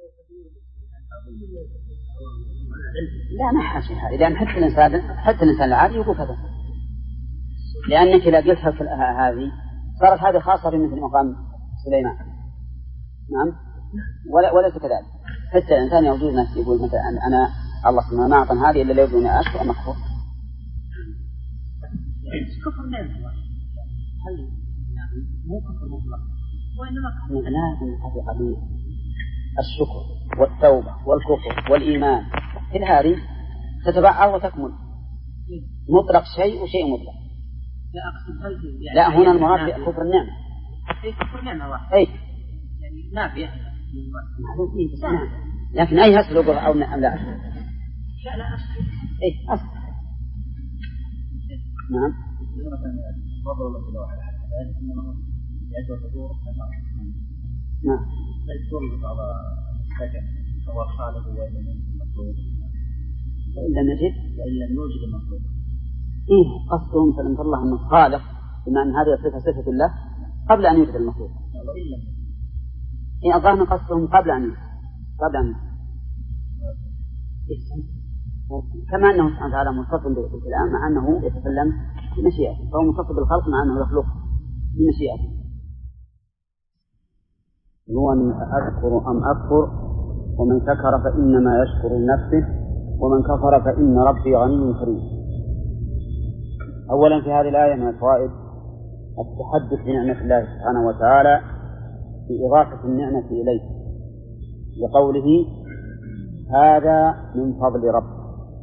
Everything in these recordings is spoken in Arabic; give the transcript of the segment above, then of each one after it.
لا ما حاشي هذه، لأن حتى الإنسان العادي يقول كذا، لأنك إذا قلتها هذه صارت هذه خاصة بمثل مقام سليمان. نعم وليس كذلك. حتى الإنسان يوجد ناس يقول مثلا أنا الله سبحانه ما أعطى هذه إلا لو دوني أشكر مكفور. كفر نعمة هل مو كفر مطلق وإنما معناه هذه قضية الشكر والتوبة والكفر والإيمان كل هذه تتبعها وتكمل. مطلق شيء وشيء مطلق. لا أقصد يعني لا هنا المراد كفر النعمة. أي كفر نعمة واحد. أي يعني نافية. معلوم فيه بس لكن أي هسل يقول أو لا. لا أصل. أي أصل. نعم. فضل الله لو على حد إنما يعد الحضور نعم. يقول بعض الحكم هو الخالق وإلا المطلوب وإلا نجد وإلا نوجد المطلوب. إيه قصدهم فلم الله أنه خالق بما أن هذه صفة الله قبل أن يوجد المطلوب. وإلا إيه الظاهر قصدهم قبل أن كما أنه سبحانه وتعالى متصف بالكلام مع أنه يتكلم بمشيئته، فهو متصف بالخلق مع أنه يخلق بمشيئته. هو أن أشكر أم أكفر، ومن شكر فإنما يشكر لنفسه ومن كفر فإن ربي غني كريم. أولا في هذه الآية من الفوائد التحدث بنعمة الله سبحانه وتعالى بإضافة النعمة إليه لقوله هذا من فضل ربك،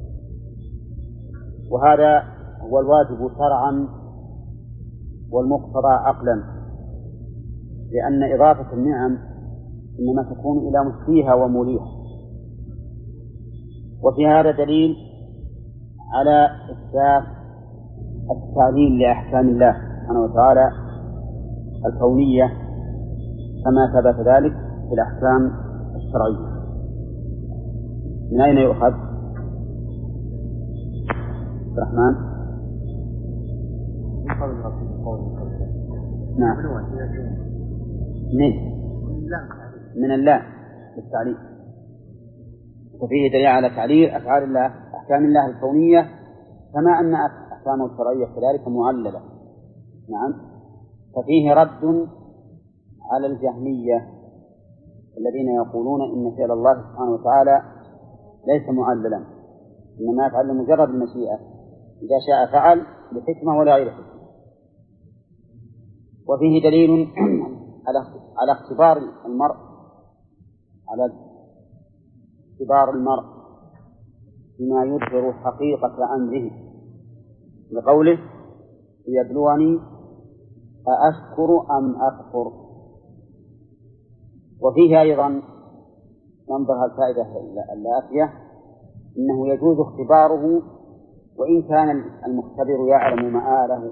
وهذا هو الواجب شرعا والمقتضى عقلا، لأن إضافة النعم إنما تكون إلى مسيها وموليها. وفي هذا دليل على إثبات التعليل لأحكام الله سبحانه وتعالى الكونية كما ثبت ذلك في الأحكام الشرعية. من أين يؤخذ؟ الرحمن؟ نعم. من الله للتعليل، وفيه دليل على تعليل أفعال الله أحكام الله الكونية كما أن أحكامه الشرعية كذلك معللة. نعم. ففيه رد على الجهمية الذين يقولون إن فعل الله سبحانه وتعالى ليس معللا، إنما يفعل لمجرد المشيئة، إذا شاء فعل بحكمة ولا غير حكمة. وفيه دليل على اختبار المرء بما يظهر حقيقة أمره لقوله ليبلوني أأشكر أم أكفر. وفيه أيضا ننظر الفائدة الآتية إنه يجوز اختباره وإن كان المختبر يعلم مآله.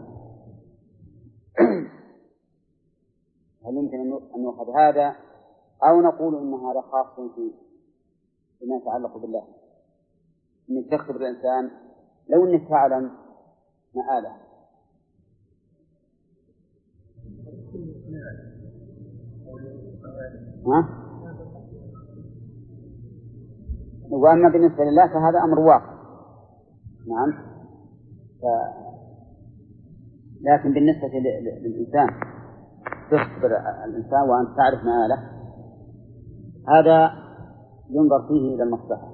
هل يمكن أن نأخذ هذا أو نقول إن هذا خاص بما يتعلق بالله، إنك تختبر الإنسان لو إنك تعلم مآله؟ وأما بالنسبة لله فهذا أمر واقع. نعم. لكن بالنسبة للإنسان تختبر الإنسان وأن تعرف مآله، هذا ينظر فيه إلى المصلحة.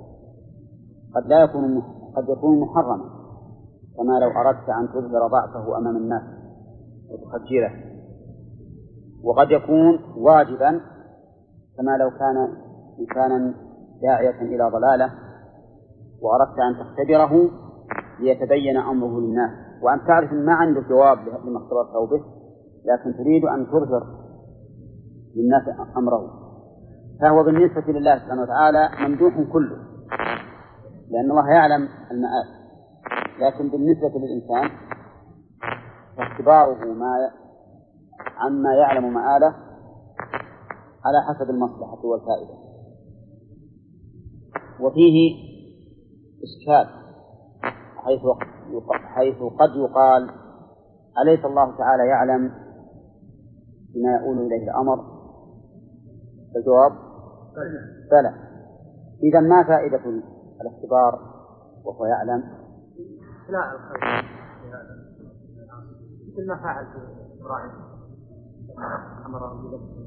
قد يكون محرما، كما لو أردت أن تظهر ضعفه أمام الناس وتخجله، وقد يكون واجبا، كما لو كان إنسانا داعية إلى ضلالة وأردت أن تختبره ليتبين أمره للناس، وأن تعرف ما عنده جواب لما اختبرته به، لكن تريد أن تظهر للناس أمره، فهو بالنسبة لله سبحانه وتعالى ممدوح كله، لأن الله يعلم المآل. لكن بالنسبة للإنسان فاختباره عما يعلم مآله على حسب المصلحة والفائدة. وفيه إشكال حيث قد يقال أليس الله تعالى يعلم بما يقول إليه الأمر؟ الجواب بلى. إذا ما فائدة الاختبار وهو يعلم؟ لا الخير في هذا مثل ما فعل في إبراهيم أمره بذبح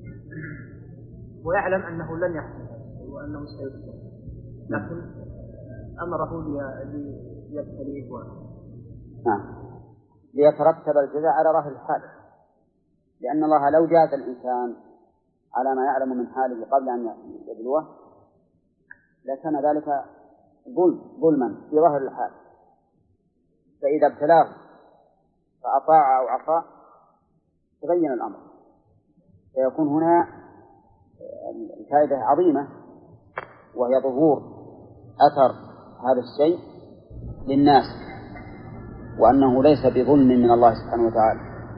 ويعلم أنه لن يحصل وأنه سيسلم، لكن أمره ليبتليه نعم ليترتب الجزاء على رأي الحال، لأن الله لو جاز الإنسان على ما يعلم من حاله قبل أن يبلوه لكان ذلك ظلما في ظاهر الحال، فإذا ابتلاه فأطاع أو عصى تبين الأمر، فيكون هنا الفائدة عظيمة وهي ظهور أثر هذا الشيء للناس وأنه ليس بظلم من الله سبحانه وتعالى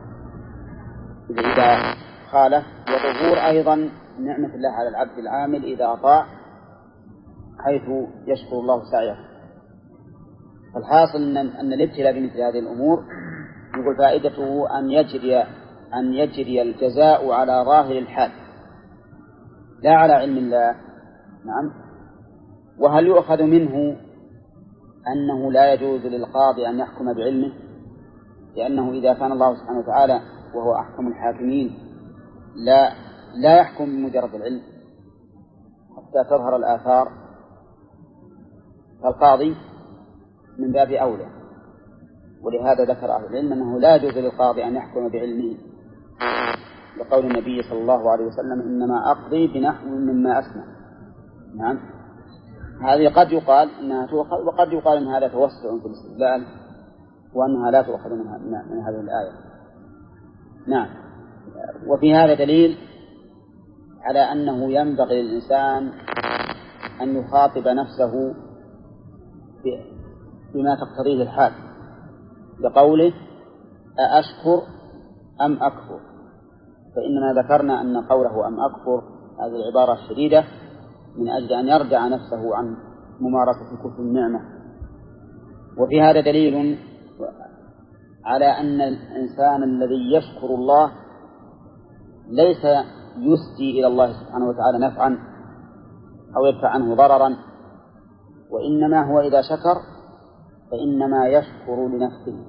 إذا خالف، وظهور أيضا نعمة الله على العبد العامل إذا أطاع حيث يشكر الله سعيه. فالحاصل أن الابتلاء بمثل هذه الأمور يقول فائدته أن يجري الجزاء على ظاهر الحال لا على علم الله. نعم. وهل يؤخذ منه أنه لا يجوز للقاضي أن يحكم بعلمه، لأنه إذا كان الله سبحانه وتعالى وهو أحكم الحاكمين لا يحكم بمجرد العلم حتى تظهر الآثار، فالقاضي من باب أولى. ولهذا ذكر أهل العلم أنه لا يجوز للقاضي أن يحكم بعلمه لقول النبي صلى الله عليه وسلم إنما أقضي بنحو مما أسمع. نعم. هذه قد يقال إنها تؤخذ وقد يقال إن هذا توسع في الاستدلال وأنها لا تؤخذ من هذه الآية. نعم. وفي هذا دليل على أنه ينبغي للإنسان أن يخاطب نفسه بما تقتضيه الحال بقوله أأشكر أم أكفر، فإننا ذكرنا أن قوله أم أكفر هذه العبارة الشديدة من أجل أن يردع نفسه عن ممارسة كفر النعمة. وفي هذا دليل على أن الإنسان الذي يشكر الله ليس يسدي إلى الله سبحانه وتعالى نفعا أو يدفع عنه ضررا، وإنما هو إذا شكر فإنما يشكر لنفسه،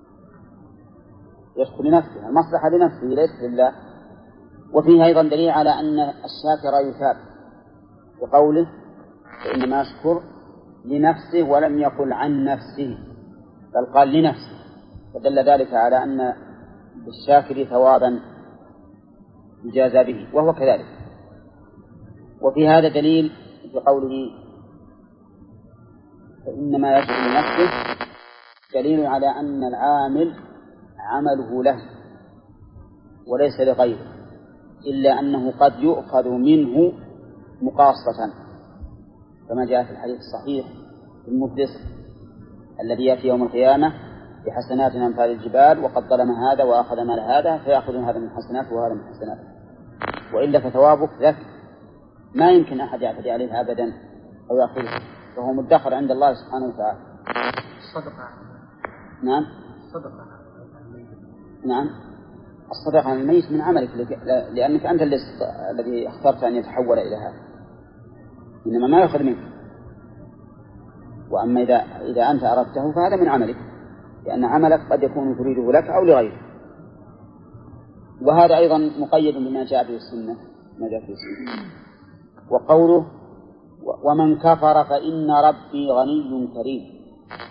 يشكر لنفسه، المصلحة لنفسه ليس لله. وفيه أيضا دليل على أن الشاكر يثاب بقوله فإنما يشكر لنفسه ولم يقل عن نفسه بل قال لنفسه، فدل ذلك على أن للشاكر ثوابا يجازى به وهو كذلك. وفي هذا دليل بقوله فإنما يشكر لنفسه دليل على أن العامل عمله له وليس لغيره، إلا أنه قد يؤخذ منه مقاصة كما جاء في الحديث الصحيح المفلس الذي يأتي يوم القيامة بحسنات أمثال الجبال وقد ظلم هذا وأخذ مال هذا فيأخذ هذا من حسناته وهذا من حسناته، وإلا فثوابك لك ما يمكن أحد يعتدي عليه أبدا أو يأخذه، فهو مدخر عند الله سبحانه وتعالى. الصدقة. نعم. الصدقة. نعم. الصدقة عن الميت من عملك لأنك أنت الذي اخترت أن يتحول إلى هذا، إنما ما يأخذ منك. وأما إذا أنت أردته فهذا من عملك، لأن عملك قد يكون تريده لك أو لغيرك. وهذا أيضا مقيد بما جاء في السنة، ما جاء في السنة. وقوله ومن كفر فإن ربي غني كريم،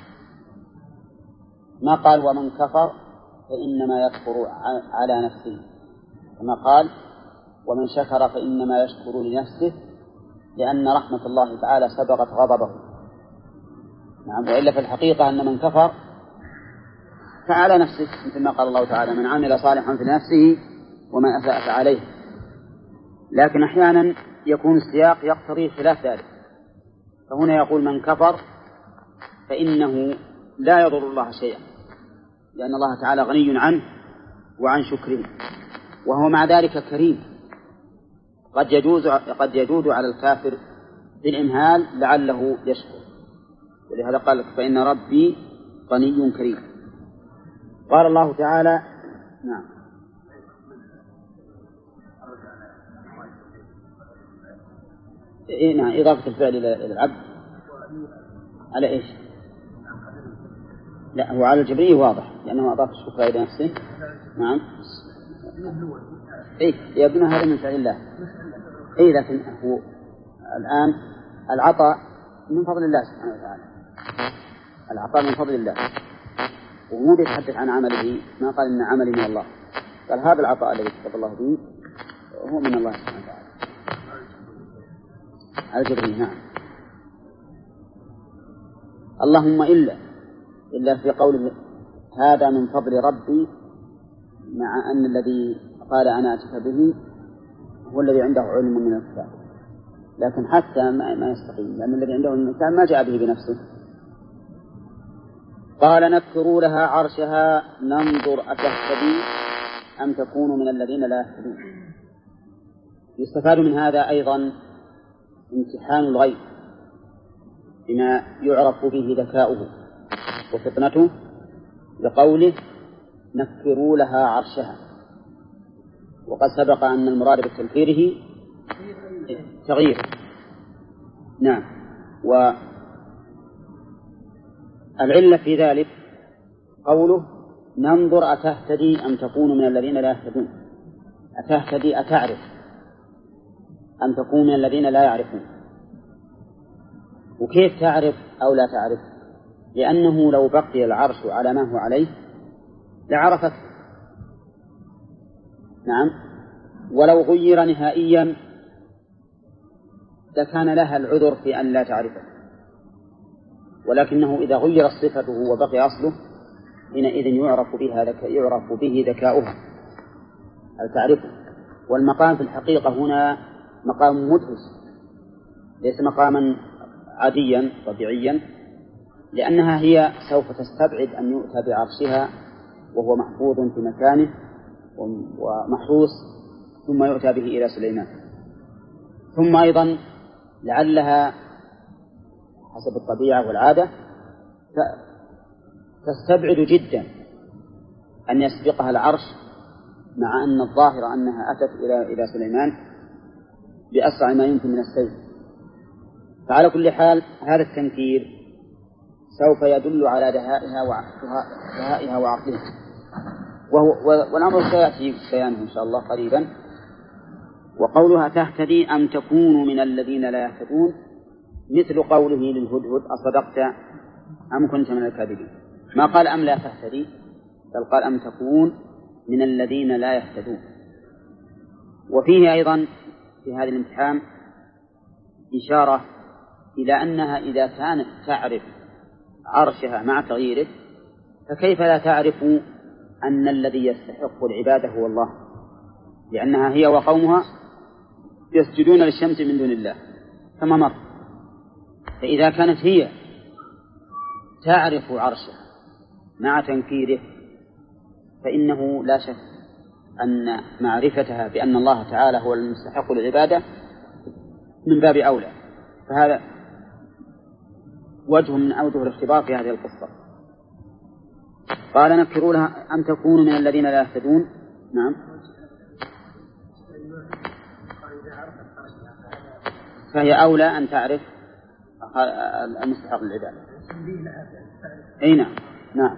ما قال ومن كفر فإنما يكفر على نفسه، كما قال ومن شكر فإنما يشكر لنفسه، لأن رحمة الله تعالى سبقت غضبه. نعم. وإلا في الحقيقة أن من كفر فعلى نفسه، مثل ما قال الله تعالى من عمل صالحا فلنفسه ومن أساء فعليه. لكن أحيانا يكون السياق يقتضي خلاف ذلك، فهنا يقول من كفر فإنه لا يضر الله شيئا، لأن الله تعالى غني عنه وعن شكره، وهو مع ذلك كريم، قد يجوز على الكافر بالإمهال لعله يشكر، ولهذا قال فإن ربي غني كريم. قال الله تعالى نعم إيه نعم، إضافة الفعل إلى العبد على إيش؟ لا، هو على الجبري واضح لأنه أضاف الشكر إلى نفسه. نعم. إيه يبنى هذا من فعل الله. إيه لكن هو الآن العطاء من فضل الله سبحانه وتعالى، العطاء من فضل الله، ومو بيتحدث عن عمله، ما قال إن عملي من الله، قال هذا العطاء الذي كتب الله به هو من الله سبحانه وتعالى على الجبري. نعم. اللهم إلا في قوله هذا من فضل ربي، مع أن الذي قال أنا أتيت به هو الذي عنده علم من الكتاب، لكن حتى ما يستقيم، لأن الذي عنده علم من الكتاب ما جاء به بنفسه. قال نكروا لها عرشها ننظر أتهتدي أم تكون من الذين لا يهتدون. يستفاد من هذا أيضا امتحان الغيب بما يعرف به ذكاؤه وفطنته، لقوله نكروا لها عرشها، وقد سبق أن المراد بتنكيره تغيير. نعم. والعلة في ذلك قوله ننظر أتهتدي أم تكون من الذين لا يهتدون. أتهتدي أتعرف أم تكون من الذين لا يعرفون. وكيف تعرف أو لا تعرف؟ لأنه لو بقي العرش على ما هو عليه لعرفت. نعم. ولو غير نهائيا لكان لها العذر في أن لا تعرفه، ولكنه إذا غير صفته وبقي أصله حينئذ يعرف به ذكاؤها، هل تعرفه. والمقام في الحقيقة هنا مقام مدهش، ليس مقاما عاديا طبيعيا، لأنها هي سوف تستبعد أن يؤتى بعرشها وهو محفوظ في مكانه ومحروس، ثم يؤتى به إلى سليمان. ثم أيضا لعلها حسب الطبيعة والعادة تستبعد جدا أن يسبقها العرش، مع أن الظاهر أنها أتت إلى سليمان بأسرع ما يمكن من السير. فعلى كل حال هذا التنكير سوف يدل على دهائها وعقلها، والأمر سيأتي بيانه إن شاء الله قريبا. وقولها تهتدي أم تكون من الذين لا يهتدون مثل قوله للهدهد أصدقت أم كنت من الكاذبين. ما قال أم لا تهتدي، بل قال أم تكون من الذين لا يهتدون. وفيه أيضا في هذا الامتحان إشارة إلى أنها إذا كانت تعرف عرشها مع تغييره فكيف لا تعرف أن الذي يستحق العبادة هو الله، لأنها هي وقومها يسجدون للشمس من دون الله كما مر. فإذا كانت هي تعرف عرشها مع تنكيره فإنه لا شك أن معرفتها بأن الله تعالى هو المستحق للعبادة من باب أولى. فهذا وجه من أوجه الاختبار في هذه القصة. قال نكروا لها أم تكون من الذين لا يهتدون. نعم. فهي أولى أن تعرف المستحق للعبادة. أي نعم. نعم.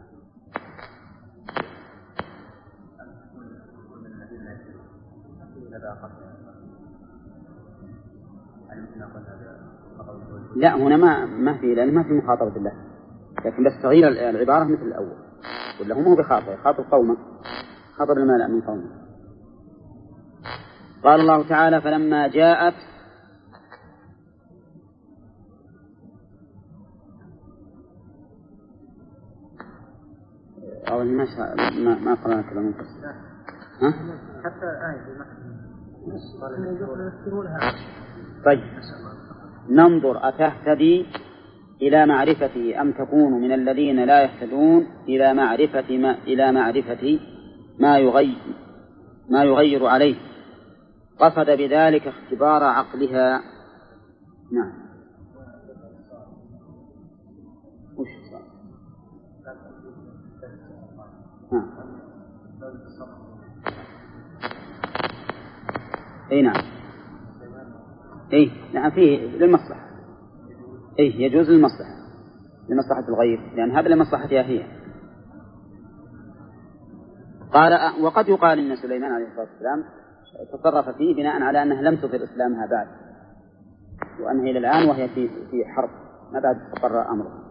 لا هنا ما في، لأن ما في مخاطبة الله، لكن بس تغيير العبارة مثل الأول، ولا هم هو بخاطر يخاطب قوما، خاطب الملأ من قومه. قال الله تعالى فلما جاءت أو ما قرأنا كلام مفسر. ها؟ حتى آية طيب ننظر أتهتدي إلى معرفته أم تكون من الذين لا يهتدون إلى معرفة ما يغير عليه، قصد بذلك اختبار عقلها. نعم. وش صار؟ أي نعم. إيه نعم فيه للمصلحة، إيه يجوز للمصلحة، لمصلحة الغير، لأن هذا لمصلحتها هي. قال وقد يقال إن سليمان عليه الصلاة والسلام تصرف فيه بناء على أنها لم تظهر إسلامها بعد، وأنها إلى الآن وهي في حرب ما بعد استقر أمرها.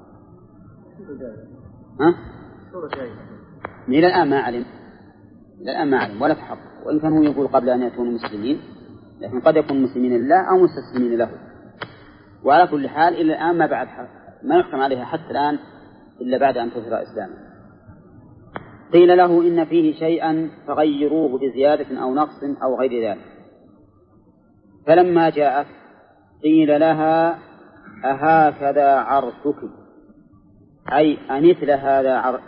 ها؟ إلى الآن ما علم، إلى الآن ما علم ولا تحقق، وإن كان هو يقول قبل أن يكونوا مسلمين، لكن قد يكون مسلمين لله أو مستسلمين له. وعلى كل حال إلى الآن ما بعد ما يحكم عليها حتى الآن إلا بعد أن تظهر إسلامه. قيل له إن فيه شيئا فغيروه بزيادة أو نقص أو غير ذلك. فلما جاءت قيل لها أهكذا عرشك، أي أمثل هذا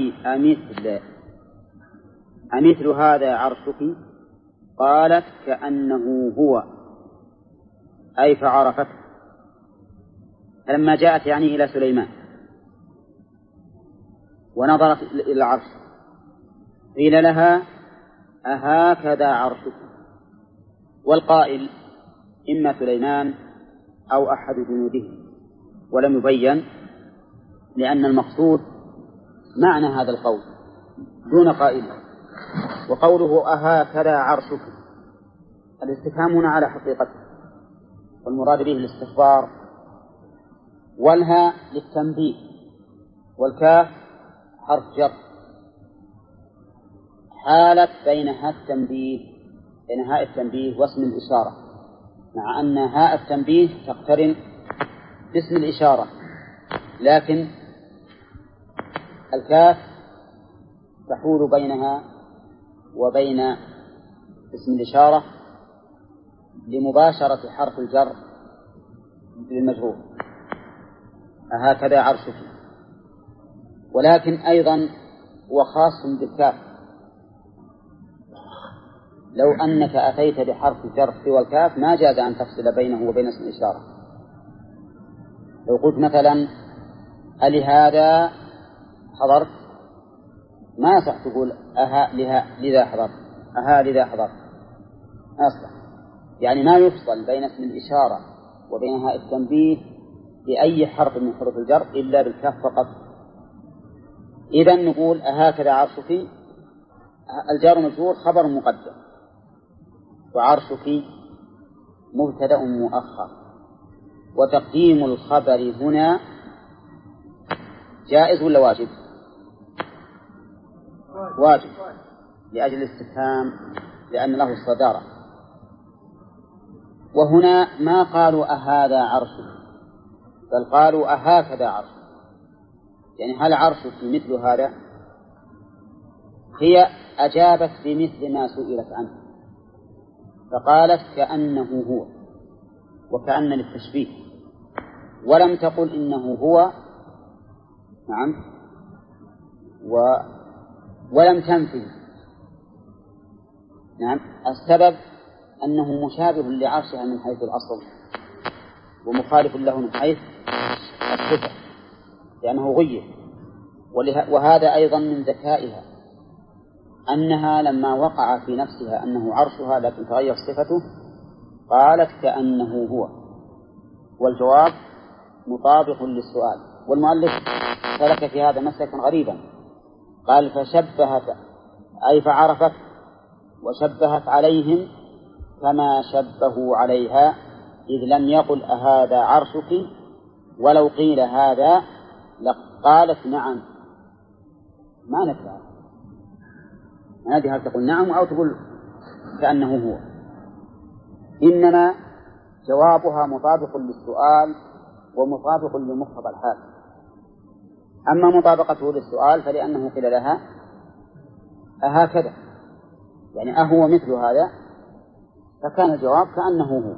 أمثل هذا عرشك؟ قالت كأنه هو، أي فعرفته. فلما جاءت يعني إلى سليمان ونظرت إلى العرش قيل لها أهكذا عرشك؟ والقائل إما سليمان أو أحد جنوده، ولم يبين، لأن المقصود معنى هذا القول دون قائله. وقوله أهكذا عرشك الاستفهام هنا على حقيقته، والمراد به الاستخبار، والها للتنبيه، والكاف حرف جر، حالت بين هاء التنبيه واسم الإشارة، مع أن هاء التنبيه تقترن باسم الإشارة، لكن الكاف تحول بينها وبين اسم الإشارة لمباشرة حرف الجر للمجرور أهكذا عرشك. ولكن أيضا وخاص بالكاف، لو أنك أتيت بحرف جر سوى الكاف ما جاز أن تفصل بينه وبين اسم الإشارة. لو قلت مثلا ألهذا حضرت، ما يصح تقول أها لذا حضرت، أها لذا حضرت، ما يصح. يعني ما يفصل بين اسم الإشارة وبين هاء التنبيه بأي حرف من حروف الجر إلا بالكاف فقط. إذن نقول أهكذا عرشك، الجار مجرور خبر مقدم، وعرشك مبتدأ مؤخر، وتقديم الخبر هنا جائز ولا واجب؟ واجب، لأجل الاستفهام، لأن له الصدارة. وهنا ما قالوا أهذا عرشك، بل قالوا أهكذا عرشك، يعني هل عرشك مثل هذا؟ هي أجابت بمثل ما سئلت عنه، فقالت كأنه هو، وكأن للتشبيه، ولم تقل إنه هو، نعم، ولم تنفي، نعم. السبب أنه مشابه لعرشها من حيث الأصل، ومخالف له من حيث الصفة، لأنه غير. وهذا أيضا من ذكائها، أنها لما وقع في نفسها أنه عرشها لكن تغير صفته قالت كأنه هو، والجواب مطابق للسؤال. والمؤلف سلك في هذا مسلكا غريبا، قال فشبهت أي فعرفت وشبهت عليهم كما شبهوا عليها، إذ لم يقل أهذا عرشك، ولو قيل هذا لقالت نعم، ما نكره، ما ندري هل تقول نعم أو تقول كأنه هو، إنما جوابها مطابق للسؤال ومطابق لمقتضى الحال. أما مطابقته للسؤال فلأنه قيل لها أهكذا، يعني أهو مثل هذا، فكان الجواب كأنه هو.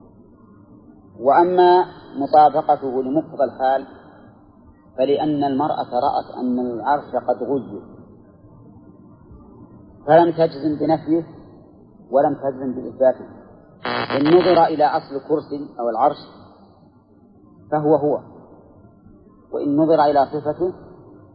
وأما مطابقته لمقتضى الحال فلأن المرأة رأت أن العرش قد غير، فلم تجزم بنفيه ولم تجزم بإثباته. إن نظر إلى أصل الكرسي أو العرش فهو هو، وإن نظر إلى صفته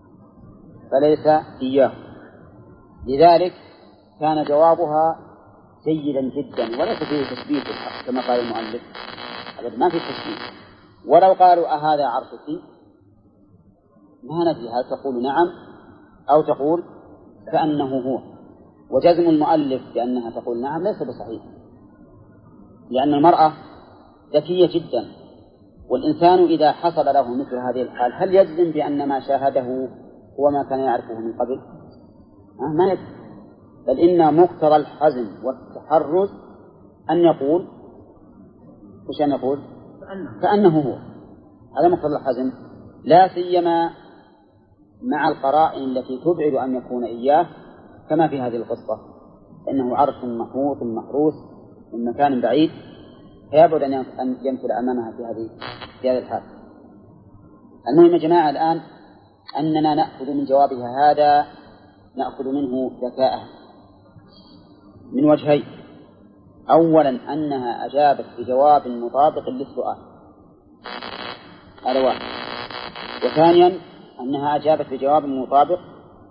فليس إياه. لذلك كان جوابها جيدا جدا وليس فيه تشبيه بالحق كما قال المؤلف، أبدا ما في تشبيه. ولو قالوا أهذا عرشك ما ندري هل تقول نعم أو تقول كأنه هو. وجزم المؤلف بأنها تقول نعم ليس بصحيح، لأن المرأة ذكية جدا، والإنسان إذا حصل له مثل هذه الحال هل يجزم بأن ما شاهده هو ما كان يعرفه من قبل؟ ما يجزم، بل إن مقتضى الحزم والتحرز أن يقول وش أن يقول كأنه هو. هذا مقتضى الحزم، لا سيما مع القرائن التي تبعد أن يكون إياه، كما في هذه القصة إنه عرش محوط محروس من مكان بعيد، فيبعد أن يمثل أمامها في هذه الحال. المهم يا جماعة الآن أننا نأخذ من جوابها هذا، نأخذ منه ذكاء من وجهين: أولا أنها أجابت بجواب مطابق للسؤال، هذا واحد. وثانيا أنها أجابت بجواب مطابق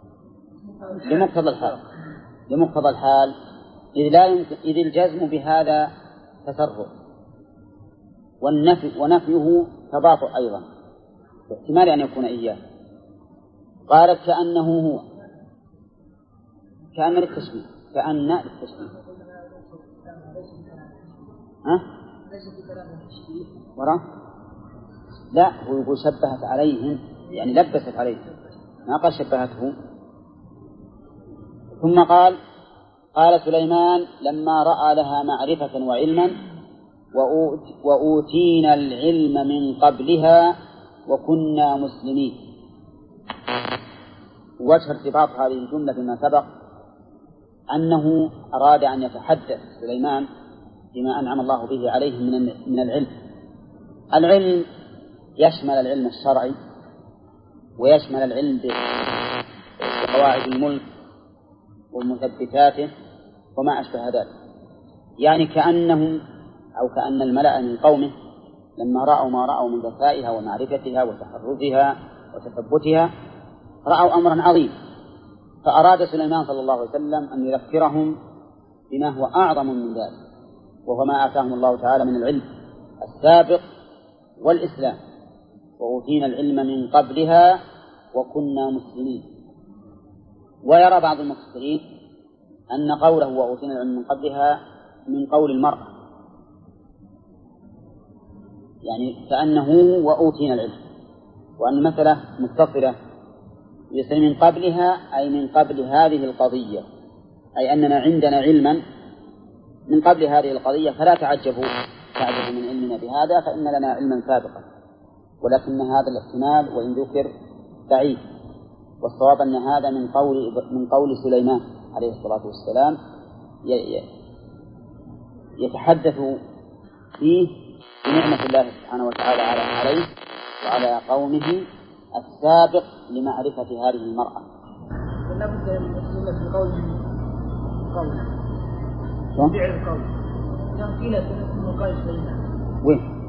لمقتضى الحال، إذ الجزم بهذا تسرع، ونفيه تباطؤ أيضا، باحتمال أن يكون إياه. قالت كأنه هو، كأن للتشبيه، كأن للتشبيه. وراه لا، هو يقول شبهت عليهم، يعني لبست عليهم، ما قال شبهته. ثم قال سليمان لما رأى لها معرفة وعلما وأوتينا العلم من قبلها وكنا مسلمين. وجه ارتباط هذه الجملة بما سبق أنه أراد أن يتحدث سليمان بما أنعم الله به عليه من العلم. العلم يشمل العلم الشرعي، ويشمل العلم بقواعد الملك ومثبتاته وما أشبه ذلك. يعني كأنهم أو كأن الملأ من قومه لما رأوا ما رأوا من ذكائها ومعرفتها وتحرزها وتثبتها رأوا أمرا عظيما، فأراد سليمان صلى الله عليه وسلم أن يذكرهم بما هو أعظم من ذلك، وهو ما آتاهم الله تعالى من العلم السابق والإسلام. وأوتينا العلم من قبلها وكنا مسلمين. ويرى بعض المفسرين أن قوله وأوتينا العلم من قبلها من قول المرأة، يعني كأنه وأوتينا العلم، وأن المسألة متصلة يصير من قبلها أي من قبل هذه القضية، أي أننا عندنا علما من قبل هذه القضية، فلا تعجبوا من علمنا بهذا، فإن لنا علما سابقا. ولكن هذا الاحتمال وإن ذكر بعيد، والصواب أن هذا من قول سليمان عليه الصلاة والسلام يتحدث فيه بنعمة الله سبحانه وتعالى عليه وعلى قومه السابق لمعرفة هذه المرأة. لا بد من قول فعل القول. كان قيل من قول سليمان. وين؟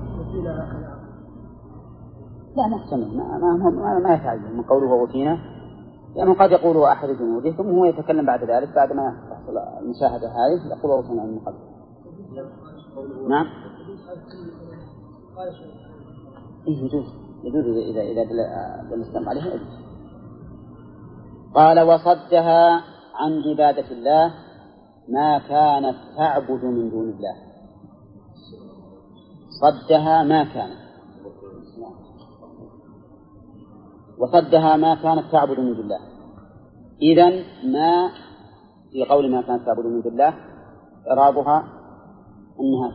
لا محسن ما يتعين من قوله وأوتينا، لأنه قد يقوله أحد جنوده ثم هو يتكلم بعد ذلك بعد ما تحصل المشاهدة هذه يقول وأوتينا من قبل. نعم. يجوز إذا دلستم عليه يجوز. قال وصدها عن عبادة الله ما كانت تعبد من دون الله. صدها ما كانت، وصدها ما كانت تعبد من دون الله. إذن ما في قول ما كانت تعبد من دون الله إعرابها أنها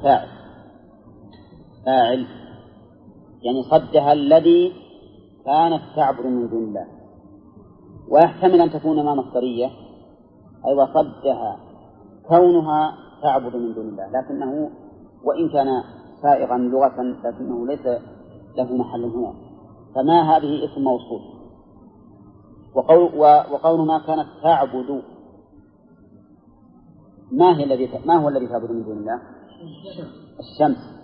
فاعل، يعني صدها الذي كانت تعبد من دون الله. ويحتمل أن تكون ما مصدرية، أي وصدها كونها تعبد من دون الله، لكنه وإن كان سائغا لغة لكنه ليس له محل هنا، فما هذه اسم موصول. وقول ما كانت تعبد ما هو الذي تعبد من دون الله؟ الشمس.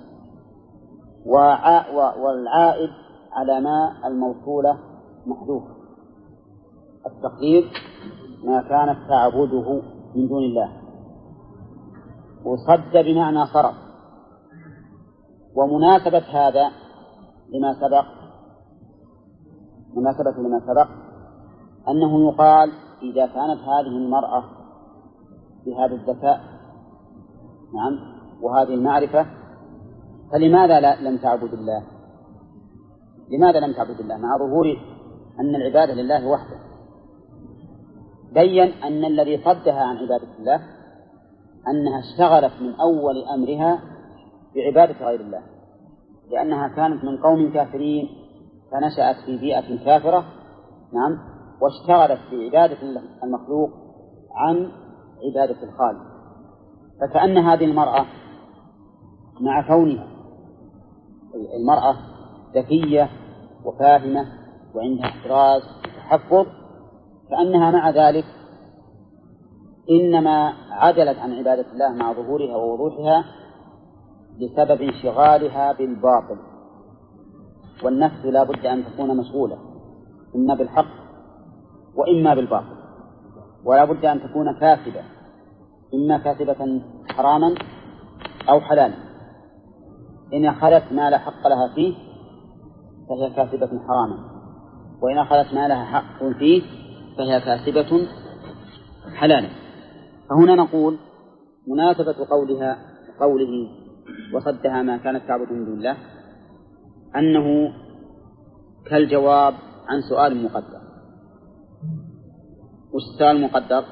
والعائد على ما الموصولة محذوف، التقدير ما كانت تعبده من دون الله. وصد بمعنى صرف. ومناسبة هذا لما سبق أنه يقال إذا كانت هذه المرأة بهذا الذكاء نعم وهذه المعرفة فلماذا لم تعبد الله؟ لماذا لم تعبد الله مع ظهور أن العبادة لله وحده؟ بين أن الذي صدها عن عبادة الله أنها اشتغلت من أول أمرها بعبادة غير الله، لأنها كانت من قوم كافرين فنشأت في بيئة كافرة نعم واشتغلت بعبادة المخلوق عن عبادة الخالق. فكأن هذه المرأة مع كونها المرأة ذكية وفاهمة وعندها احتراز وتحفظ كأنها مع ذلك إنما عدلت عن عبادة الله مع ظهورها ووضوحها بسبب انشغالها بالباطل. والنفس لا بد أن تكون مشغولة إما بالحق وإما بالباطل، ولا بد أن تكون كاسبة إما كاسبة حراما أو حلالا. إن أخذت ما لا حق لها فيه فهي كاسبة حراما، وإن أخذت ما لها حق فيه فهي كاسبة حلالا. فهنا نقول مناسبة قوله وصدها ما كانت تعبد من دون الله أنه كالجواب عن سؤال مقدر. والسؤال المقدر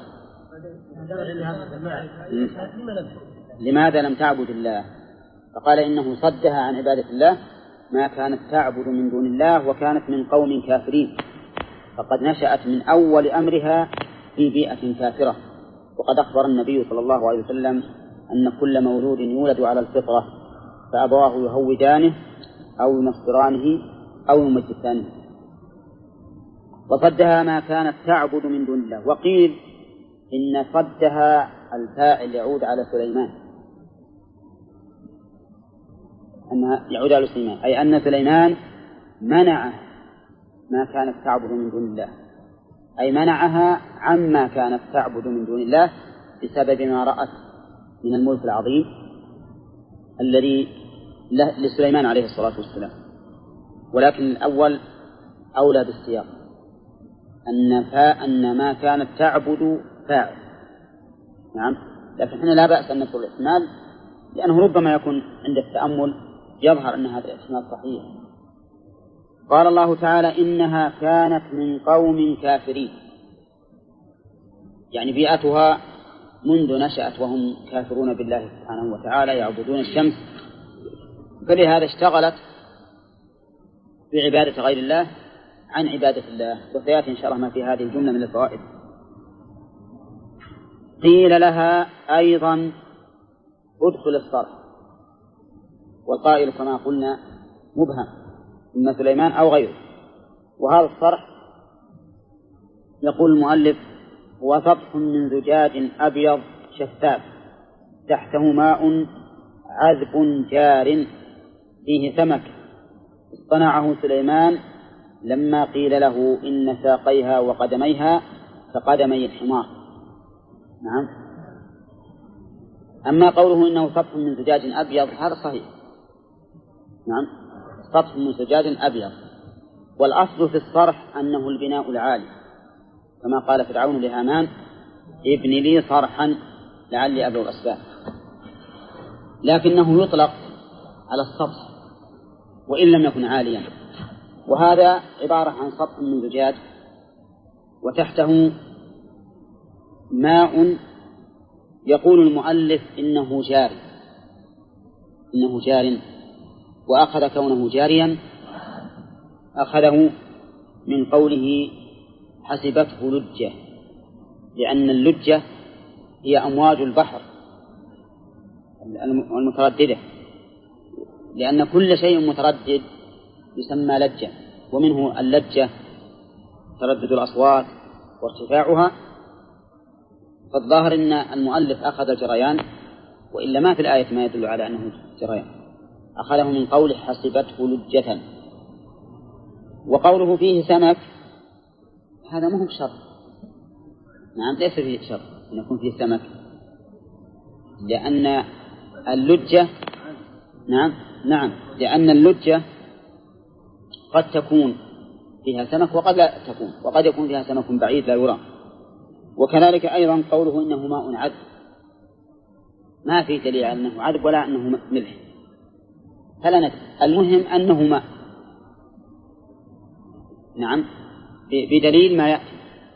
لماذا لم تعبد الله؟ فقال إنه صدها عن عبادة الله ما كانت تعبد من دون الله وكانت من قوم كافرين، فقد نشأت من أول أمرها في بيئة كافرة. وقد أخبر النبي صلى الله عليه وسلم أن كل مولود يولد على الفطرة فأبواه يهودانه أو ينصرانه أو يمجسانه. وصدها ما كانت تعبد من دون الله. وقيل إن صدها الفاعل يعود على سليمان، أنها يعود على سليمان، أي أن سليمان منع ما كانت تعبد من دون الله، أي منعها عما كانت تعبد من دون الله بسبب ما رأت من الملك العظيم الذي لسليمان عليه الصلاة والسلام. ولكن الأول أولى بالسياق، أن ما كانت تعبد فاعل نعم. لكن احنا لا بأس أن نذكر الاحتمال لأنه ربما يكون عند التأمل يظهر أن هذا الاحتمال صحيح. قال الله تعالى إنها كانت من قوم كافرين، يعني بيئتها منذ نشأت وهم كافرون بالله سبحانه وتعالى يعبدون الشمس، فلهذا اشتغلت بعبادة غير الله عن عبادة الله. وسيأتي إن شاء الله ما في هذه الجملة من الفوائد. قيل لها أيضا ادخل الصرح، والقائل كما قلنا مبهم إما سليمان أو غيره. وهذا الصرح يقول المؤلف هو سطح من زجاج أبيض شفاف تحته ماء عذب جار فيه سمك اصطنعه سليمان لما قيل له إن ساقيها وقدميها كقدمي الحمار. نعم. أما قوله إنه سطح من زجاج أبيض هذا صحيح نعم، سطح من زجاج أبيض. والأصل في الصرح أنه البناء العالي كما قال فرعون لهامان ابن لي صرحا لعلي أبلغ الأسباب، لكنه يطلق على السطح وإن لم يكن عاليا. وهذا عبارة عن سطح من زجاج وتحته ماء. يقول المؤلف إنه جار، وأخذ كونه جاريا أخذه من قوله حسبته لجة، لأن اللجة هي أمواج البحر المترددة، لأن كل شيء متردد يسمى لجة، ومنه اللجة تردد الأصوات وارتفاعها. فالظاهر أن المؤلف أخذ الجريان، وإلا ما في الآية ما يدل على أنه جريان، أخذه من قوله حسبته لجة. وقوله فيه سمك هذا مهم شرط، نعم ليس فيه شرط أن يكون فيه سمك، لأن اللجة لأن اللجة قد تكون فيها سمك وقد لا تكون، وقد يكون فيها سمك بعيد لا يرى. وكذلك أيضا قوله إنه ماء عذب، ما في دليل أنه عذب ولا أنه ملح، فلا ندري، المهم أنه ماء. نعم، بدليل ما يأتي،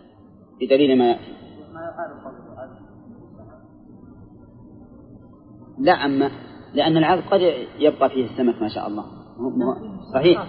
لا أما لأن العذب قد يبقى فيه السمك ما شاء الله، صحيح،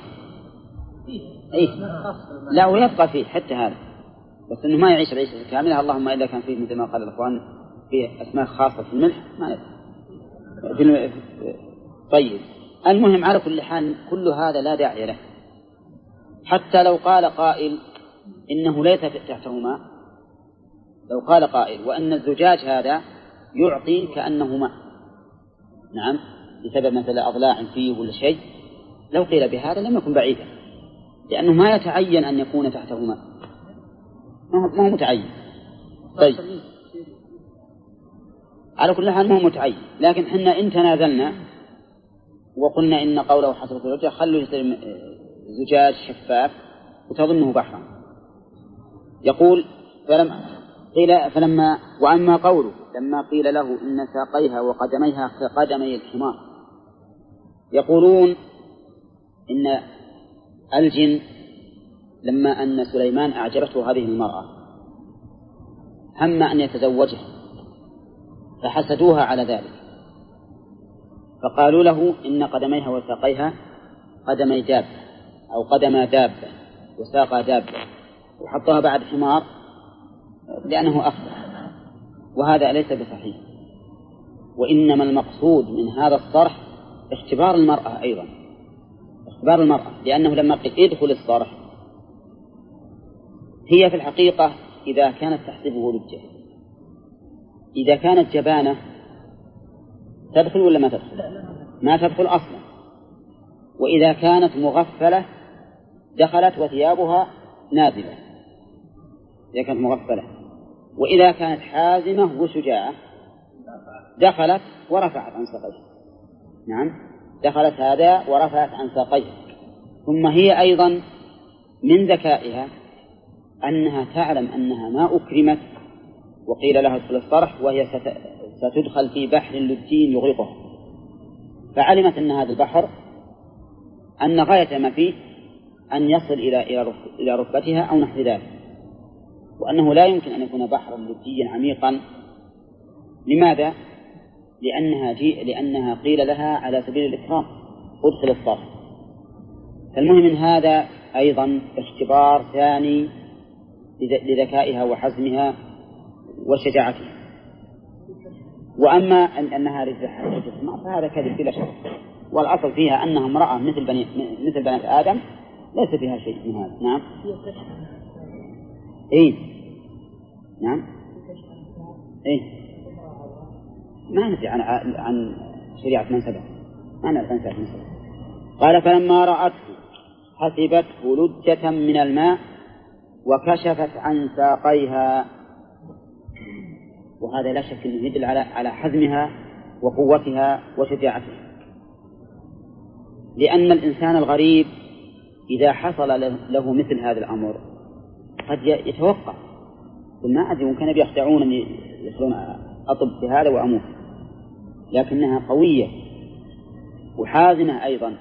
لا ويبقى فيه حتى هذا، بس إنه ما يعيش العيشة كاملة، اللهم إلا كان فيه مثل ما قال الأخوان فيه أسماك خاصة في الملح ما ندري. طيب، المهم على كل حال كل هذا لا داعي له، حتى لو قال قائل إنه ليس تحته ماء، لو قال قائل وأن الزجاج هذا يعطي كأنه ماء، نعم، بسبب مثل أضلاع فيه ولا شيء، لو قيل بهذا لم يكن بعيدا، لأنه ما يتعين أن يكون تحته ماء، ما هو متعين. طيب، على كل حال ما هو متعين، لكن حنا إن تنازلنا وقلنا إن قوله حسب الزجاج خلوا يصير زجاج شفاف وتظنه بحرا. يقول فلما وأما قوله لما قيل له إن ساقيها وقدميها كقدمي الحمار، يقولون إن الجن لما أن سليمان أعجبته هذه المرأة هم أن يتزوجها فحسدوها على ذلك، فقالوا له إن قدميها وساقيها قدمي دابة أو قدم دابة وساق دابة، وحطها بعد حمار لأنه أخبر، وهذا ليس بصحيح. وإنما المقصود من هذا الصرح اختبار المرأة أيضا، اختبار المرأة، لأنه لما قيل ادخل الصرح هي في الحقيقة إذا كانت تحسبه لجة، إذا كانت جبانة تدخل ولا ما تدخل؟ ما تدخل أصلا. وإذا كانت مغفلة دخلت وثيابها نازلة إذا كانت مغفلة، وإذا كانت حازمة وشجاعة دخلت ورفعت عن ساقيها، نعم، دخلت هذا ورفعت عن ساقيها. ثم هي أيضا من ذكائها أنها تعلم أنها ما أكرمت وقيل لها ادخل الصرح وهي ستدخل في بحر لجي يغرقها، فعلمت أن هذا البحر أن غاية ما فيه أن يصل إلى ركبتها أو نحو ذلك، وأنه لا يمكن أن يكون بحرا لجيا عميقا. لماذا؟ لأنها قيل لها على سبيل الإكرام ادخل الصرح. فالمهم من هذا أيضا اختبار ثاني لذكائها وحزمها وشجاعتها. وأما أنها رزحها فهذا كذب بلا شك، والأصل فيها أنها امرأة مثل بنات آدم، ليس فيها شيء من هذا. نعم، نعم، ما ندري عن شريعة من سبق، ما نعرف عن شريعة من سبق. قال فلما رأته حسبته لجة من الماء وكشفت عن ساقيها، وهذا لا شك أنه يدل على حزمها وقوتها وشجاعتها، لأن الإنسان الغريب إذا حصل له مثل هذا الأمر قد يتوقع، ما أدري ممكن يخدعون أن يدخلون أطب في هذا وأموت، لكنها قوية وحازمة أيضا،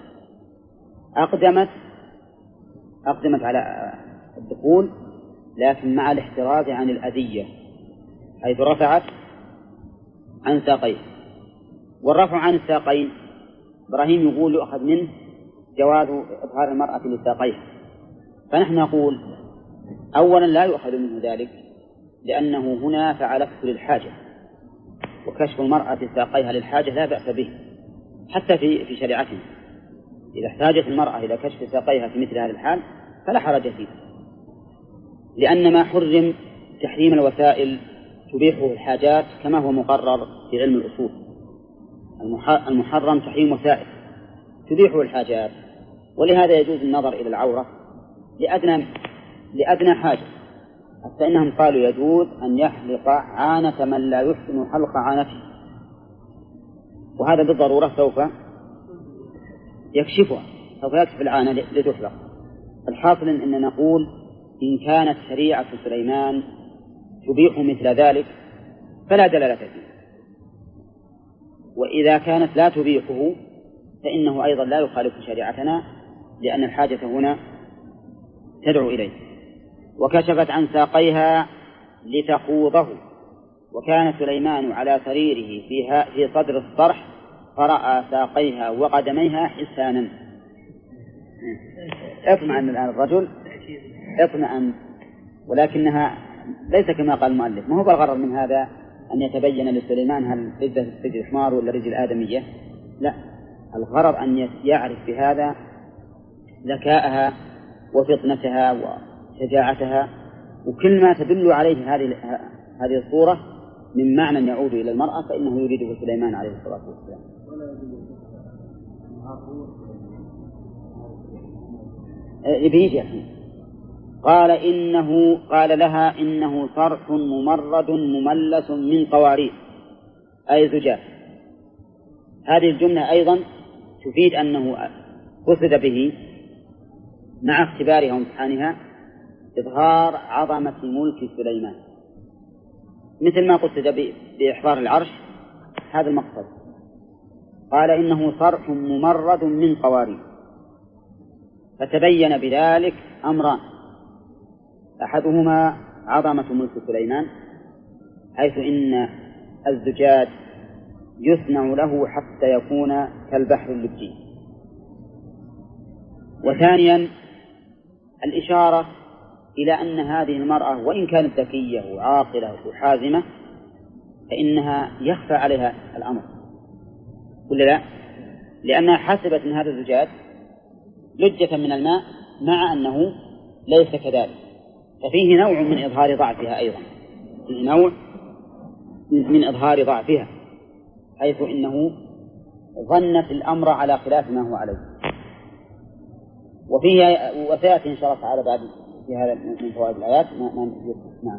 أقدمت على الدخول لكن مع الاحتراز عن الأذية، حيث رفعت عن ساقيه. والرفع عن الساقين إبراهيم يقول يؤخذ منه جواز إظهار المرأة لساقيها، فنحن نقول أولا لا يؤخذ منه ذلك، لأنه هنا فعلته للحاجة، وكشف المرأة ساقيها للحاجة لا بأس به حتى في شريعتنا، إذا احتاجت المرأة إلى كشف ساقيها في مثل هذا الحال فلا حرج فيه، لأن ما حرم تحريم الوسائل تبيحه الحاجات كما هو مقرر في علم الأصول. المحرم تحريم وسائل تبيحه الحاجات، ولهذا يجوز النظر إلى العورة لأدنى حاجة، حتى إنهم قالوا يجوز أن يحلق عانة من لا يحسن حلق عانته، وهذا بالضرورة سوف يكشفها، سوف يكشف العانة لتحلق. الحاصل أننا نقول إن كانت شريعة سليمان تبيح مثل ذلك فلا دلالة فيه، وإذا كانت لا تبيحه فإنه أيضا لا يخالف شريعتنا، لأن الحاجة هنا تدعو إليه. وكشفت عن ساقيها لتخوضه، وكان سليمان على سريره في صدر الصرح فرأى ساقيها وقدميها حسانا. اطمئن الآن الرجل، اطمئن، ولكنها ليس كما قال المؤلف، ما هو بالغرض من هذا أن يتبين لسليمان هل رجل حمار ولا رجل آدمية، لا، الغرض أن يعرف بهذا ذكاءها وفطنتها وشجاعتها، وكل ما تدل عليه هذه الصورة من معنى يعود إلى المرأة فإنه يريده سليمان عليه الصلاة والسلام. يبيج يعني. قال لها إنه صرح ممرد مملس من قوارير، أي زجاج. هذه الجملة أيضا تفيد أنه قصد به مع اختبارها وامتحانها إظهار عظمة ملك سليمان، مثل ما قصد بإحضار العرش، هذا المقصد. قال إنه صرح ممرد من قوارير، فتبين بذلك أمران: أحدهما عظمة ملك سليمان، حيث إن الزجاج يصنع له حتى يكون كالبحر اللجي. وثانيا الإشارة إلى أن هذه المرأة وإن كانت ذكية وعاقلة وحازمة فإنها يخفى عليها الأمر، ولا لا؟ لأنها حسبت أن هذا الزجاج لجة من الماء مع أنه ليس كذلك، ففيه نوع من إظهار ضعفها أيضا، فيه نوع من إظهار ضعفها، حيث إنه ظنت الأمر على خلاف ما هو عليه. وسيأتي إن شاء الله تعالى بعد في هذا من فوائد الآيات. نعم.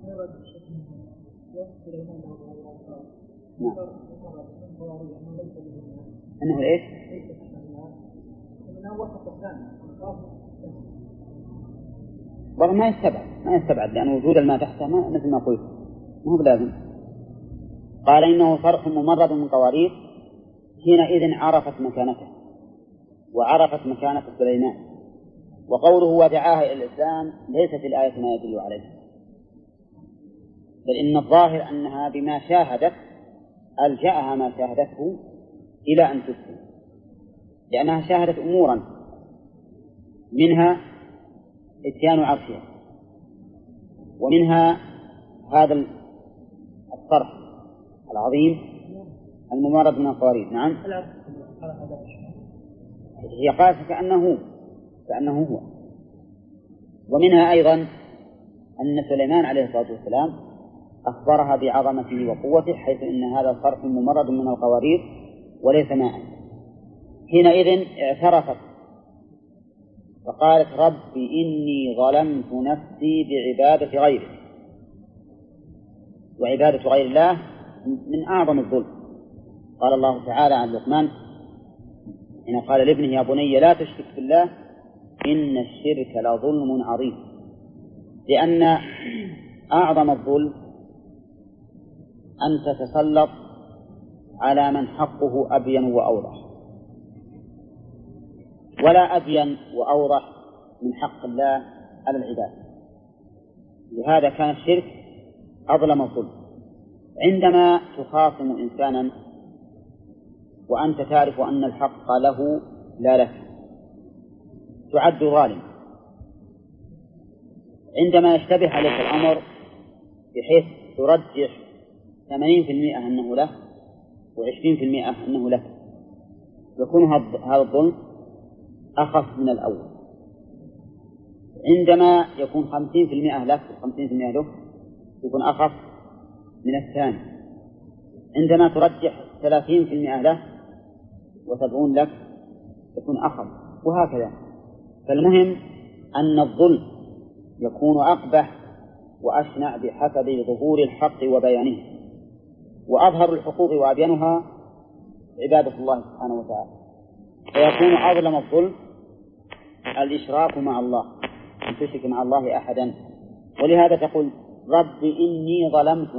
أنه إيش؟ والله ما يستبعد لأن وجود الماء تحته مثل ما قلت ما هو بلازم. قال إنه صرح ممرد من قوارير، حينئذ عرفت مكانته وعرفت مكانة سليمان. وقوله ودعاها إلى الإسلام ليس في الآية ما يدل عليه، بل إن الظاهر أنها بما شاهدت ألجأها ما شاهدته إلى أن تسلم، لأنها شاهدت أمورا منها إتيان عرشها، ومنها هذا الصرح العظيم الممرد من القوارير. نعم، هي قالت كأنه هو. ومنها أيضا أن سليمان عليه الصلاة والسلام أخبرها بعظمته وقوته، حيث أن هذا صرح ممرد من القوارير وليس ماء. حينئذ اعترفت فقالت ربي إني ظلمت نفسي بعبادة غيرك، وعبادة غير الله من أعظم الظلم. قال الله تعالى عن لقمان حين قال لابنه يا بني لا تشرك بالله إن الشرك لظلم عظيم، لأن أعظم الظلم أن تتسلط على من حقه أبين وأوضح، ولا أبين وأوضح من حق الله على العباد. لهذا كان الشرك أظلم الظلم. عندما تخاصم إنسانا وأنت تعرف أن الحق له لا لك تعد ظالم. عندما يشتبه عليك الأمر بحيث ترجح 80% أنه له و20% أنه لك، يكون هذا الظلم أخف من الأول. عندما يكون 50% لك و50% له يكون أخف من الثاني. عندما ترجح 30% له و70 لك يكون أخف، وهكذا. فالمهم أن الظلم يكون أقبح وأشنع بحسب ظهور الحق وبيانه، وأظهر الحقوق وأبينها عبادة الله سبحانه وتعالى، فيكون أظلم الظلم الإشراك مع الله، أن تشرك مع الله أحدا. ولهذا تقول رب إني ظلمت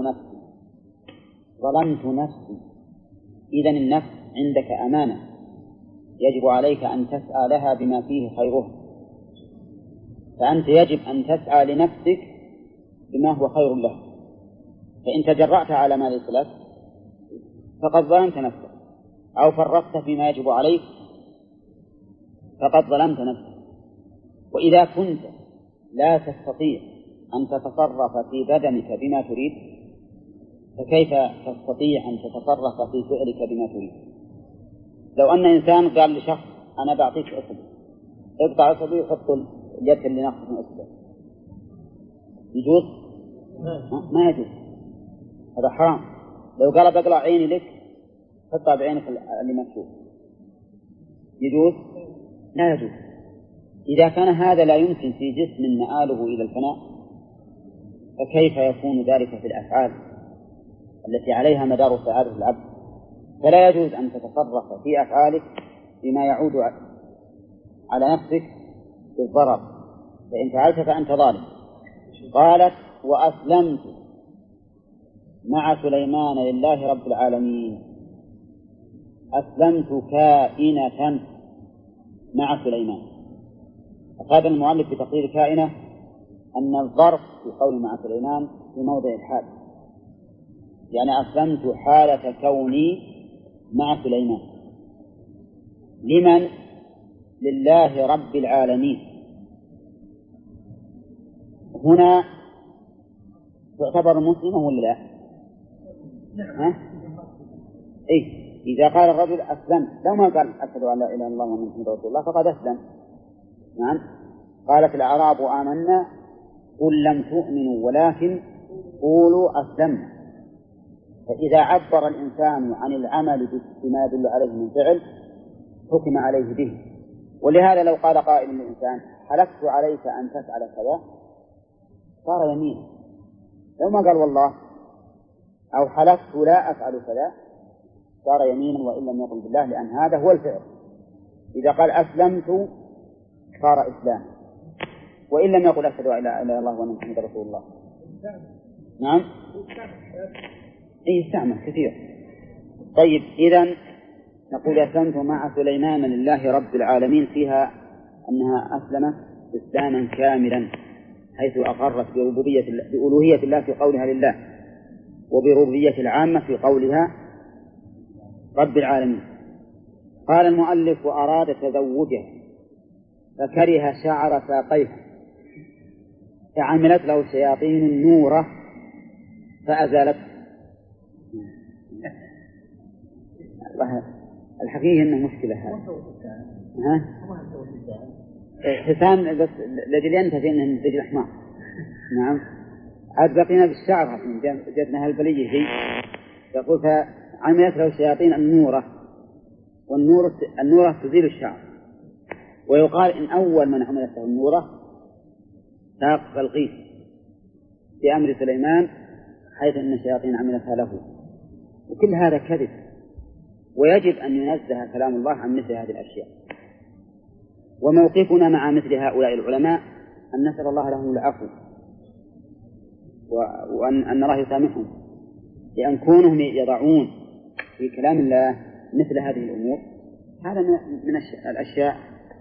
نفسي. إذن النفس عندك أمانة يجب عليك أن تسعى لها بما فيه خيرها، فأنت يجب أن تسعى لنفسك بما هو خير لها. فإن تجرأت على ما ليس لك فقد ظلمت نفسك، أو فرطت فيما يجب عليك فقد ظلمت نفسك. وإذا كنت لا تستطيع أن تتصرف في بدنك بما تريد، فكيف تستطيع أن تتصرف في فعلك بما تريد؟ لو أن إنسان قال لشخص أنا بعطيك أصبع، اقطع أصبعي وحط اليد اللي ناقص من أصبع، يجوز؟ ما يجوز، هذا حرام. لو قال بقلع عيني لك حطها بعينك اللي مكشوف، يجوز؟ لا يجوز. إذا كان هذا لا يمكن في جسم مآله إلى الفناء، فكيف يكون ذلك في الأفعال التي عليها مدار سعادة العبد؟ فلا يجوز أن تتصرف في أفعالك بما يعود على نفسك بالضرر، فإن فعلت فأنت ظالم. قالت وأسلمت مع سليمان لله رب العالمين. أسلمت كائنة مع سليمان. أفاد المؤلف بتقدير كائنة أن الظرف في قول مع سليمان في موضع الحال، يعني أسلمت حالة كوني مع سليمان. لمن؟ لله رب العالمين. هنا تعتبر مسلمة ولا لا؟ إيه؟ إذا قال الرجل أسلم، لو ما قال أشهد أن لا إله إلا الله وأن محمدا رسول الله فقد أسلم. نعم. قالت الأعراب آمنا قل لم تؤمنوا ولكن قولوا أسلمنا. فإذا عبر الإنسان عن العمل بما يدل عليه من فعل حكم عليه به. ولهذا لو قال قائل للإنسان حلفت عليك أن تفعل كذا صار يمينا. لو ما قال والله أو حلفت لا أفعل كذا صار يمينا وإن لم يقل بالله، لأن هذا هو الفعل. إذا قال أسلمت صار إسلام، وإن لم يقل أشهد أن لا إله إلا الله وأن محمدا رسول الله. نعم. يستعمل كثير. طيب إذن نقول أسلمت مع سليمان لله رب العالمين، فيها أنها أسلمت إسلاما كاملا، حيث أقرت بألوهية الله في قولها لله، وبربوبية العامة في قولها رب العالمين. قال المؤلف وأراد تزوجه فكره شعر ساقيها، فعملت له الشياطين النورة فأزالته. الحقيقة إنه مشكلة هذا. حسان بس لجل ينتفي إنه رجل حمار. نعم. عاد بقينا بالشعر جدنا هالبلية ذي. يقول فعملت له الشياطين النورة، والنورة تزيل الشعر. ويقال إن أول من عملت له النورة ساق بلقيس بأمر سليمان، حيث أن الشياطين عملتها له. وكل هذا كذب، ويجب أن ينزه كلام الله عن مثل هذه الأشياء. وموقفنا مع مثل هؤلاء العلماء أن نسأل الله لهم العفو، وأن الله يسامحهم، لأن كونهم يضعون في كلام الله مثل هذه الأمور هذا من الأشياء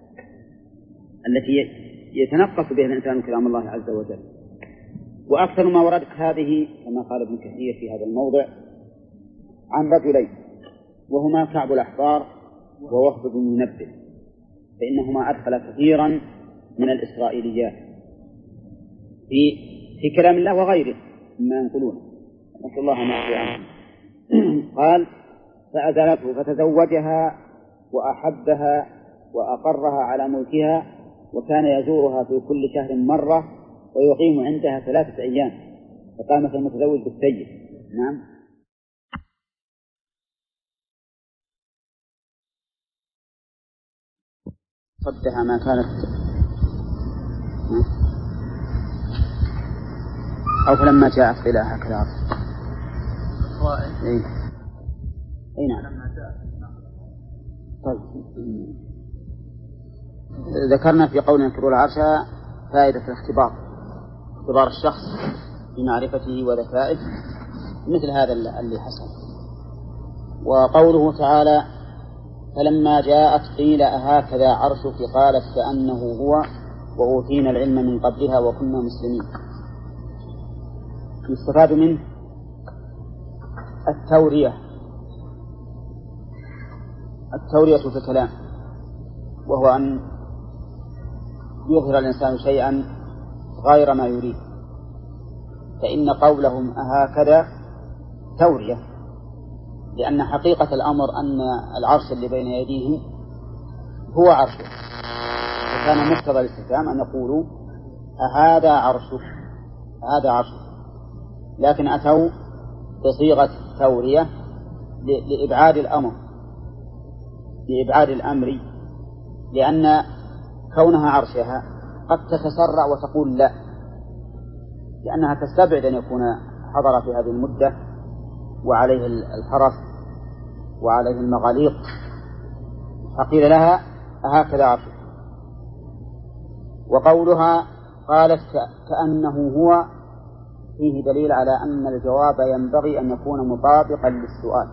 التي يتنقص بها الإنسان كلام الله عز وجل. وأكثر ما وردت هذه كما قال ابن كثير في هذا الموضع عن رجلين، وهما كعب الأحبار ووهب بن منبه، فإنهما أدخل كثيرا من الإسرائيليات في كلام الله وغيره مما ينقلونه، نسأل الله ما يعفو عنهم. قال فأزالته فتزوجها وأحبها وأقرها على ملكها، وكان يزورها في كل شهر مرة ويقيم عندها 3 أيام، فقامت المتزوج بالسيد. نعم. صدها ما كانت أو فلما جاءت إلى هكذا. أي نعم. طيب. ذكرنا في قول ينكرون العرش فائدة الاختبار، اختبار الشخص بمعرفته وذكائه مثل هذا اللي حصل. وقوله تعالى فلما جاءت قيل أهكذا عرشك قالت كأنه هو وأوتينا العلم من قبلها وكنا مسلمين. يستفاد منه التورية في الكلام، وهو أن يظهر الإنسان شيئا غير ما يريد. فإن قولهم أهكذا تورية، لأن حقيقة الأمر أن العرش اللي بين يديهم هو عرشه، فكان مقتضى الاستفهام أن يقولوا أهذا عرشك، هذا عرشك، لكن أتوا بصيغة التورية لإبعاد الأمر، لأن كونها عرشها قد تتسرع وتقول لا، لأنها تستبعد أن يكون حضر في هذه المدة وعليه الحرس وعليه المغاليق، فقيل لها أهكذا عرشك. وقولها قالت كأنه هو فيه دليل على أن الجواب ينبغي أن يكون مطابقا للسؤال،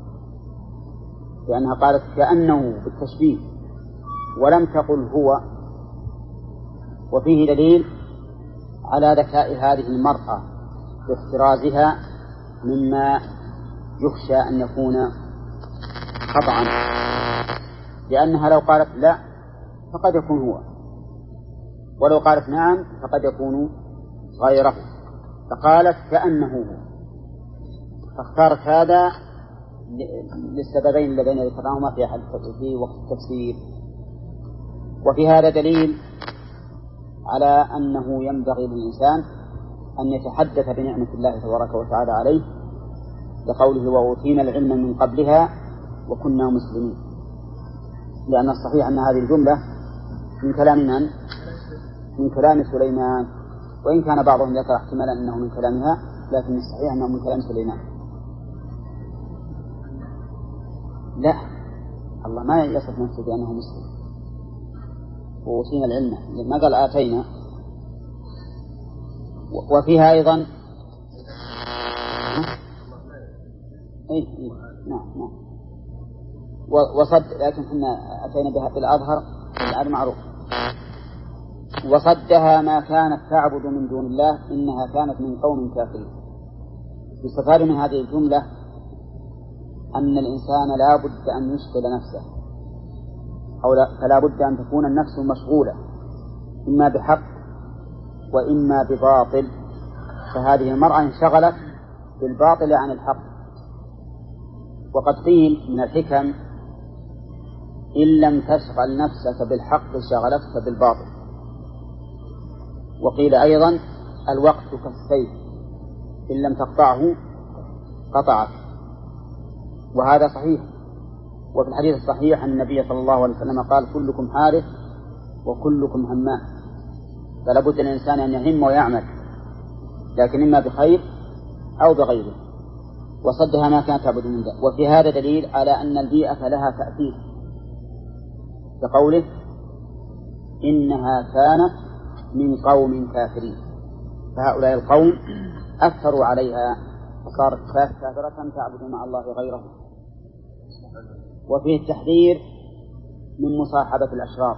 لأنها قالت كأنه بالتشبيه ولم تقل هو، وفيه دليل على ذكاء هذه المرأة باحترازها مما يخشى أن يكون خطأ، لأنها لو قالت لا فقد يكون هو، ولو قالت نعم فقد يكون غيره، فقالت كأنه هو، فاختارت هذا للسببين اللذين ذكرناهما في وقت التفسير. وفي هذا دليل على أنه ينبغي للإنسان أن يتحدث بنعمة الله تبارك وتعالى عليه، لقوله وأوتينا العلم من قبلها وكنا مسلمين، لأن الصحيح أن هذه الجملة من كلام من؟ من كلام سليمان، وإن كان بعضهم ذكر احتمالا أنه من كلامها، لكن الصحيح أنه من كلام سليمان. لا، الله ما يصف نفسه بأنه مسلم، وأوتينا العلم ما قال آتينا. وفيها أيضا نعم وصد، لكن احنا أتينا بها بالأظهر الآن معروف. وصدها ما كانت تعبد من دون الله إنها كانت من قوم كافرين. يستفاد من هذه الجملة أن الإنسان لا بد أن يشغل نفسه، فلا بد أن تكون النفس مشغولة إما بحق وإما بباطل، فهذه المرأة انشغلت بالباطل عن الحق. وقد قيل من الحكم إن لم تشغل نفسك بالحق شغلتك بالباطل. وقيل أيضا الوقت كالسيف إن لم تقطعه قطعك، وهذا صحيح. وفي الحديث الصحيح أن النبي صلى الله عليه وسلم قال كلكم حارث وكلكم همام، فلا بد للإنسان أن يهم ويعمل، لكن إما بخير أو بغيره. وصدها ما كانت تعبد من دون. وفي هذا دليل على أن البيئة لها تأثير، كقوله إنها كانت من قوم كافرين، فهؤلاء القوم أثروا عليها فصارت كافرة تعبد مع الله غيره. وفيه التحذير من مصاحبة الأشرار،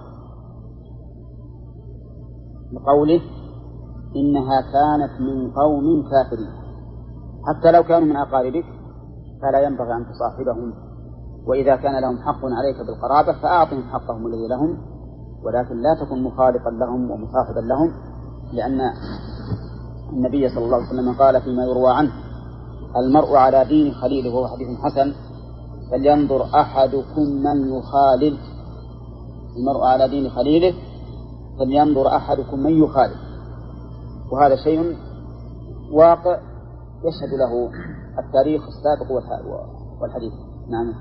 لقوله إنها كانت من قوم كافرين، حتى لو كانوا من أقاربك فلا ينبغي أن تصاحبهم، وإذا كان لهم حق عليك بالقرابة فأعطهم حقهم الذي لهم، ولكن لا تكن مخالفا لهم ومصاحبا لهم، لأن النبي صلى الله عليه وسلم قال فيما يروى عنه المرء على دين خليله، وهو حديث حسن، فلينظر أحدكم من يخالل. المرء على دين خليله فلينظر أحدكم من يخالل، وهذا شيء واقع يشهد له التاريخ السابق والحديث. نعم.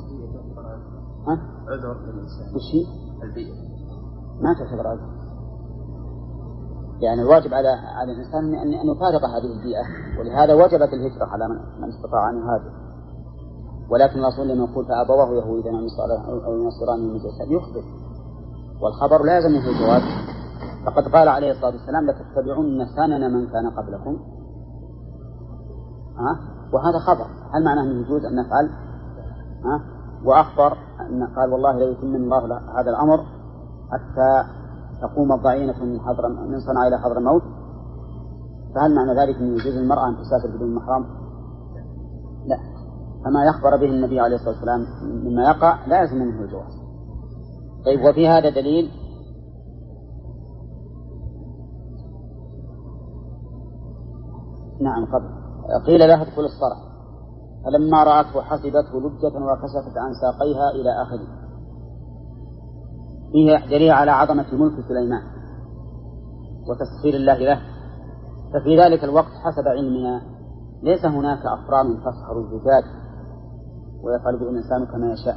عذر للإنسان. وشي؟ البيئة ما تعتبر عذر، يعني الواجب على الإنسان أن يفارق هذه البيئة، ولهذا وجبت الهجرة على من استطاع أن يهاجر. ولكن الرسول لما يقول فأبواه يهودان أو ينصران المجوس يخبر، والخبر لا يلزم منه الجواز. فقد قال عليه الصلاة والسلام لتتبعن سنن من كان قبلكم، وهذا خبر، هل معناه أنه يجوز أن نفعل؟ وأخبر أن قال والله لا يتم الله هذا الأمر حتى تقوم الضعينة من صنعاء إلى حضرموت، فهل معنى ذلك أن يجوز المرأة أن تسافر بدون محرم؟ لا، فما يخبر به النبي عليه الصلاة والسلام مما يقع لا يلزم منه الجواز. طيب، وفي هذا دليل نعم قبل قيل لها ادخل الصرح فلما رأته حسبته لجة وكشفت عن ساقيها إلى آخره. فيه دليل على عظمة ملك سليمان وتسخير الله له. ففي ذلك الوقت حسب علمنا ليس هناك أفران تسخر الزجاج ويفعل به الإنسان كما يشاء،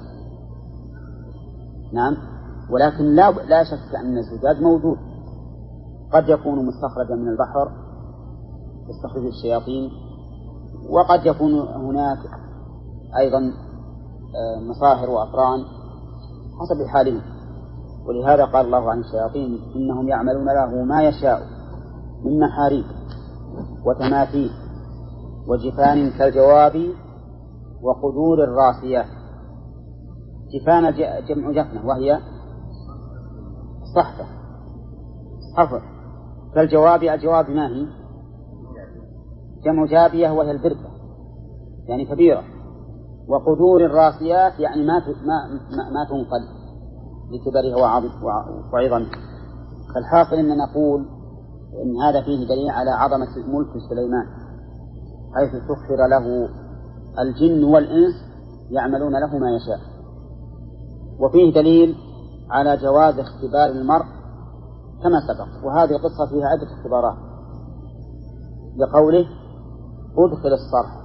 نعم، ولكن لا شك أن الزجاج موجود، قد يكون مستخرجا من البحر يستخرج الشياطين، وقد يكون هناك أيضا مصاهر وأفران حسب حالهم. ولهذا قال الله عن الشياطين إنهم يعملون له ما يشاء من محاريب وتماثيل وجفان كالجواب وقدور الراسيات. جفان جمع جفنة وهي صحفة، صحفة كالجواب. الجواب ما هي؟ جمع جابية وهي البركة يعني كبيرة. وقدور الراسيات يعني ما تنقل لكبرها وعظمها. فالحاصل أن نقول إن هذا فيه دليل على عظمة ملك سليمان، حيث سخر له الجن والإنس يعملون له ما يشاء. وفيه دليل على جواز اختبار المرء كما سبق، وهذه القصة فيها عدة اختبارات، لقوله ادخل الصرح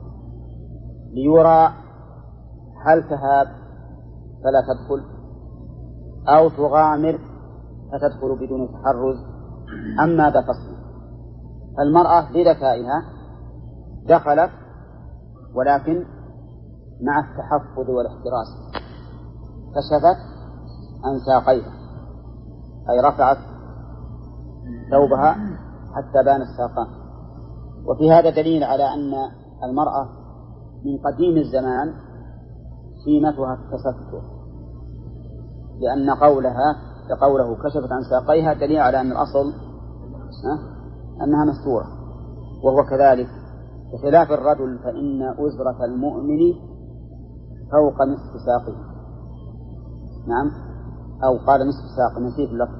ليرى هل تهاب فلا تدخل أو تغامر فتدخل بدون تحرز أم ماذا تصنع. المرأة بذكائها دخلت ولكن مع التحفظ والاحتراس، كشفت عن ساقيها أي رفعت ثوبها حتى بان الساقان. وفي هذا دليل على أن المرأة من قديم الزمان قيمتها التستر، لأن قوله كشفت عن ساقيها دليل على أن الأصل أنها مستورة. وهو كذلك بخلاف الرجل فإن أزرة المؤمن فوق نصف ساقه، نعم، أو قال نصف ساق، نسيت اللفظ.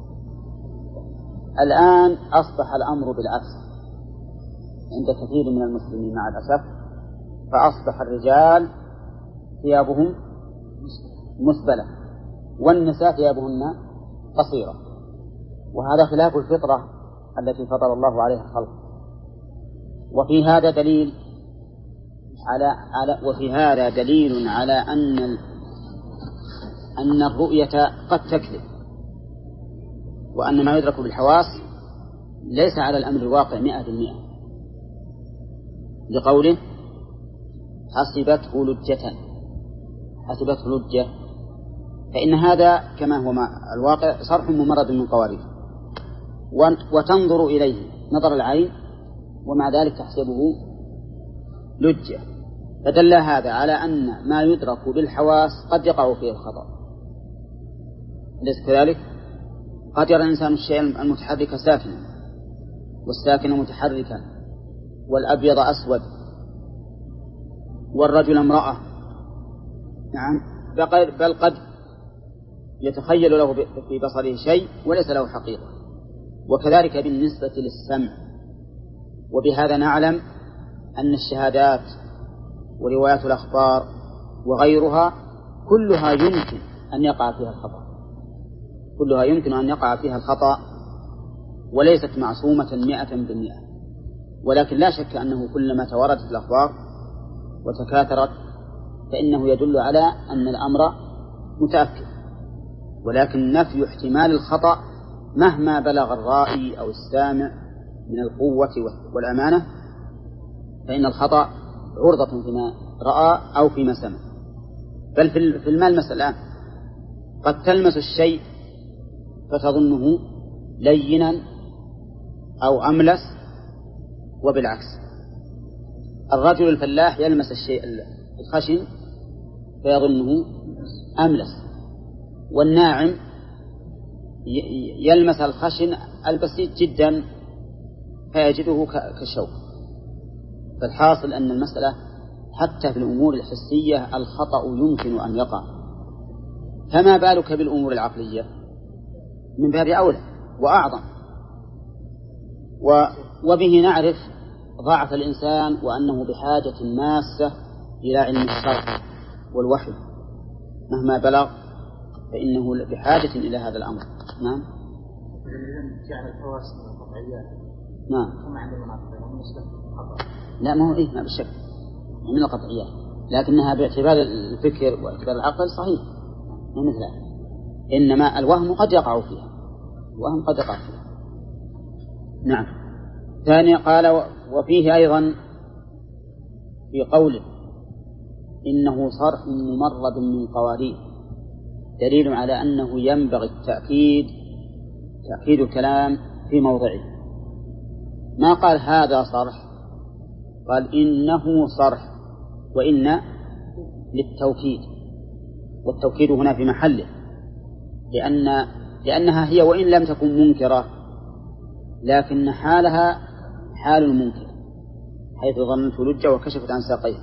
الآن أصبح الأمر بالعكس عند كثير من المسلمين مع الأسف، فأصبح الرجال ثيابهم مسبلة والنساء ثيابهن قصيرة، وهذا خلاف الفطرة التي فطر الله عليها الخلق. وفي هذا دليل على أن الرؤية قد تكذب، وأن ما يدرك بالحواس ليس على الأمر الواقع 100%، لقوله حسبته لجة. فإن هذا كما هو الواقع صرح ممرد من قوارير، وتنظر إليه نظر العين ومع ذلك تحسبه لجة. فدل هذا على أن ما يدرك بالحواس قد يقع فيه الخطأ، أليس كذلك؟ قد يرى الإنسان الشيء المتحرك ساكنا والساكن متحركا والأبيض أسود والرجل امرأة، نعم، بل قد يتخيل له في بصره شيء وليس له حقيقة. وكذلك بالنسبة للسمع. وبهذا نعلم أن الشهادات وروايات الأخبار وغيرها كلها يمكن أن يقع فيها الخطأ، وليست معصومة 100%. ولكن لا شك أنه كلما توردت الأخبار وتكاثرت فإنه يدل على أن الأمر متأكد. ولكن نفي احتمال الخطأ مهما بلغ الرائي أو السامع من القوة والأمانة، فإن الخطأ عرضة رأى أو فيما سمع. بل في الملمس الآن قد تلمس الشيء فتظنه لينا أو أملس، وبالعكس الرجل الفلاح يلمس الشيء الخشن فيظنه أملس، والناعم يلمس الخشن البسيط جدا فيجده كالشوك. فالحاصل أن المسألة حتى في الأمور الحسية الخطأ يمكن أن يقع، فما بالك بالأمور العقلية؟ من باب أولى وأعظم. وبه نعرف ضعف الإنسان وأنه بحاجة ماسة إلى علم الشرع والوحي، مهما بلغ فإنه بحاجة إلى هذا الأمر. نعم. جعل الحواس قطعيات. نعم. كما عند المناطق بالنسبة للخطأ. لا، ما هو ما بالشك من القطعيات، لكنها باعتبار الفكر واعتبار العقل صحيح مثلها. إنما الوهم قد يقع فيها، الوهم قد يقع فيها. نعم. ثانيا قال وفيه أيضا في قوله إنه صرح ممرد من قوارير دليل على أنه ينبغي تأكيد الكلام في موضعه. ما قال هذا صرح، قال إنه صرح، وإن للتوكيد، والتوكيد هنا في محله، لأنها هي وإن لم تكن منكرة لكن حالها حال المنكر، حيث ظننت لجة وكشفت عن ساقيه.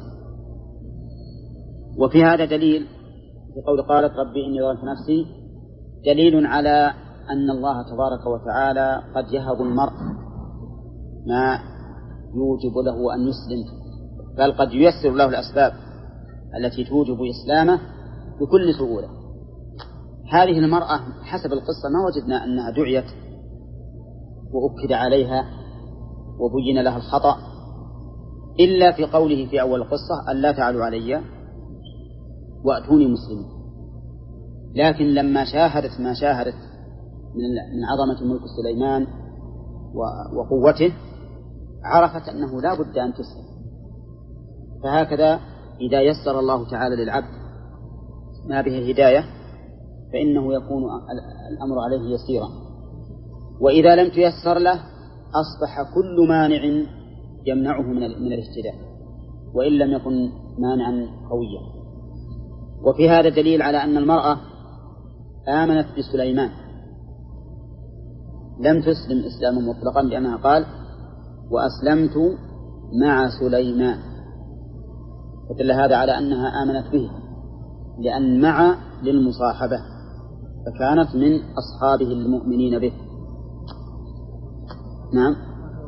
وفي هذا دليل في قول قالت ربي إني ظلمت نفسي، دليل على أن الله تبارك وتعالى قد يهب المرء ما يوجب له أن يسلم، بل قد ييسر له الأسباب التي توجب إسلامه بكل سهولة. هذه المرأة حسب القصة ما وجدنا أنها دعيت وأكد عليها وبين لها الخطأ، إلا في قوله في أول القصة ألا تعلوا علي وأتوني مسلمين. لكن لما شاهدت ما شاهدت من عظمة ملك سليمان وقوته عرفت أنه لا بد أن تسلم. فهكذا إذا يسر الله تعالى للعبد ما به هداية فإنه يكون الأمر عليه يسيرا، وإذا لم تيسر له أصبح كل مانع يمنعه من الاهتداء وإن لم يكن مانعا قويا. وفي هذا دليل على أن المرأة آمنت بسليمان، لم تسلم إسلاما مطلقا، لأنها قال وأسلمت مع سليمان، فدل هذا على أنها آمنت به، لأن مع للمصاحبة فكانت من أصحابه المؤمنين به. نعم.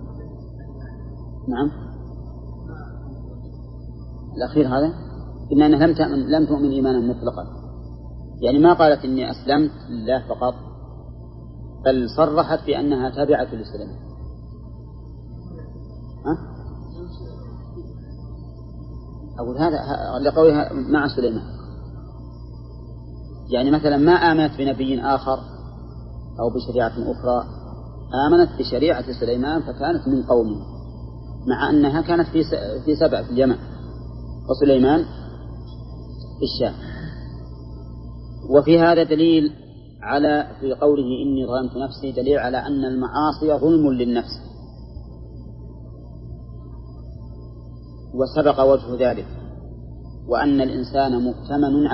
نعم. الأخير هذا إن أنها لم تؤمن إيمانا مطلقا، يعني ما قالت إني أسلمت لله فقط، بل صرحت بأنها تابعة لسليمان. أقول هذا لقولها مع سليمان، يعني مثلا ما آمنت بنبي آخر أو بشريعة أخرى، آمنت بشريعة سليمان فكانت من قومه، مع أنها كانت في سبع في اليمن وسليمان في الشام. وفي هذا دليل على في قوله إني ظلمت نفسي دليل على أن المعاصي ظلم للنفس، وسبق وجه ذلك، وأن الإنسان مؤتمن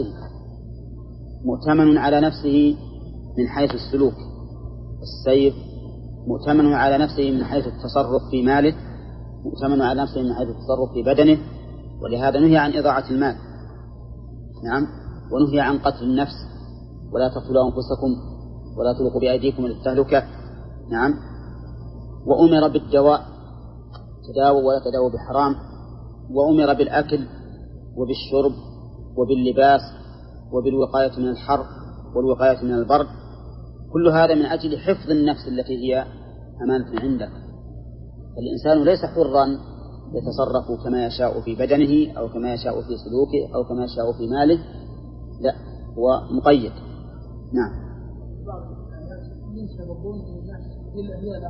على نفسه من حيث السلوك السير، مؤتمن على نفسه من حيث التصرف في ماله، مؤتمن على نفسه من حيث التصرف في بدنه. ولهذا نهي عن إضاعة المال، نعم، ونهي عن قتل النفس، ولا تقتلوا أنفسكم ولا تلقوا بأيديكم إلى التهلكة، نعم. وأمر بالدواء، تداووا ولا تداووا بحرام، وأمر بالأكل وبالشرب وباللباس وبالوقاية من الحر والوقاية من البرد، كل هذا من أجل حفظ النفس التي هي أمانة عندك. الإنسان ليس حرا يتصرف كما يشاء في بدنه أو كما يشاء في سلوكه أو كما يشاء في ماله، لا، هو مقيد. نعم.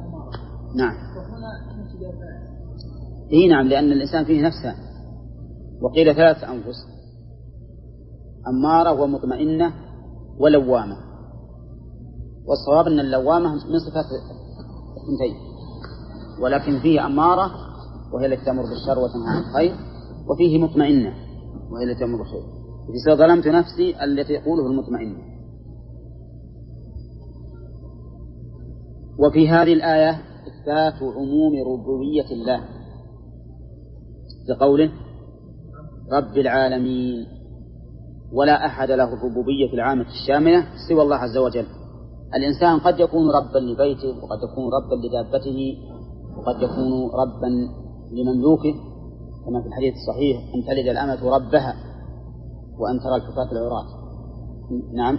نعم. إيه نعم، لأن الإنسان فيه نفسان، وقيل 3 أنفس: أمارة ومطمئنة ولوامة. والصواب أن اللوامة من صفات الثنتين، ولكن فيه أمارة وهي التي تأمر بالشر وتنهى عن الخير، وفيه مطمئنة وهي التي تأمر بالخير. إذا ظلمت نفسي التي يقوله المطمئنة. وفي هذه الآية إثبات عموم ربوبية الله بقوله رب العالمين، ولا أحد له الربوبية العامة الشاملة سوى الله عز وجل. الإنسان قد يكون ربا لبيته، وقد يكون ربا لدابته، وقد يكون ربا لمملوكه، كما في الحديث الصحيح: أن تلد الأمة ربها وأن ترى الحفاة العراة. نعم.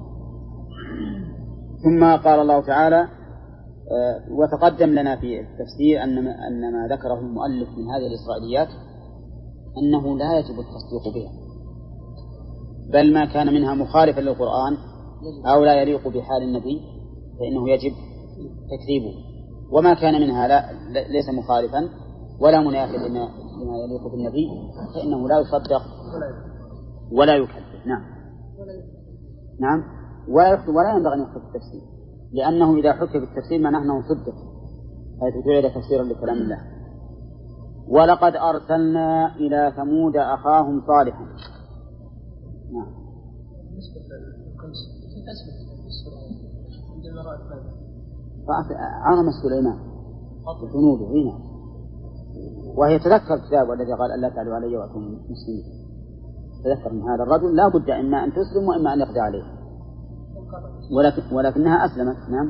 ثم قال الله تعالى: وتقدم لنا في التفسير أن ما ذكره المؤلف من هذه الإسرائيليات أنه لا يجب التصديق بها، بل ما كان منها مخالفا للقرآن أو لا يليق بحال النبي فإنه يجب تكذيبه، وما كان منها ليس مخالفا ولا منافي لما يليق بالنبي فإنه لا يصدق ولا يكذب. نعم. ولا ينبغي أن يحكي التفسير، لأنه إذا حكي بالتفسير معناه أنه صدق، حيث جعل تفسيرا لكلام الله. ولقد أرسلنا إلى ثمود أخاهم صالحا. نعم. عظم سليمان جنوده هنا، وهي تذكر الكتاب الذي قال ألا تعلوا علي وأكونوا مسلمين. تذكر من هذا الرجل لا بد إما أن تسلم وإما أن يقضي عليه، ولكنها أسلمت. نعم.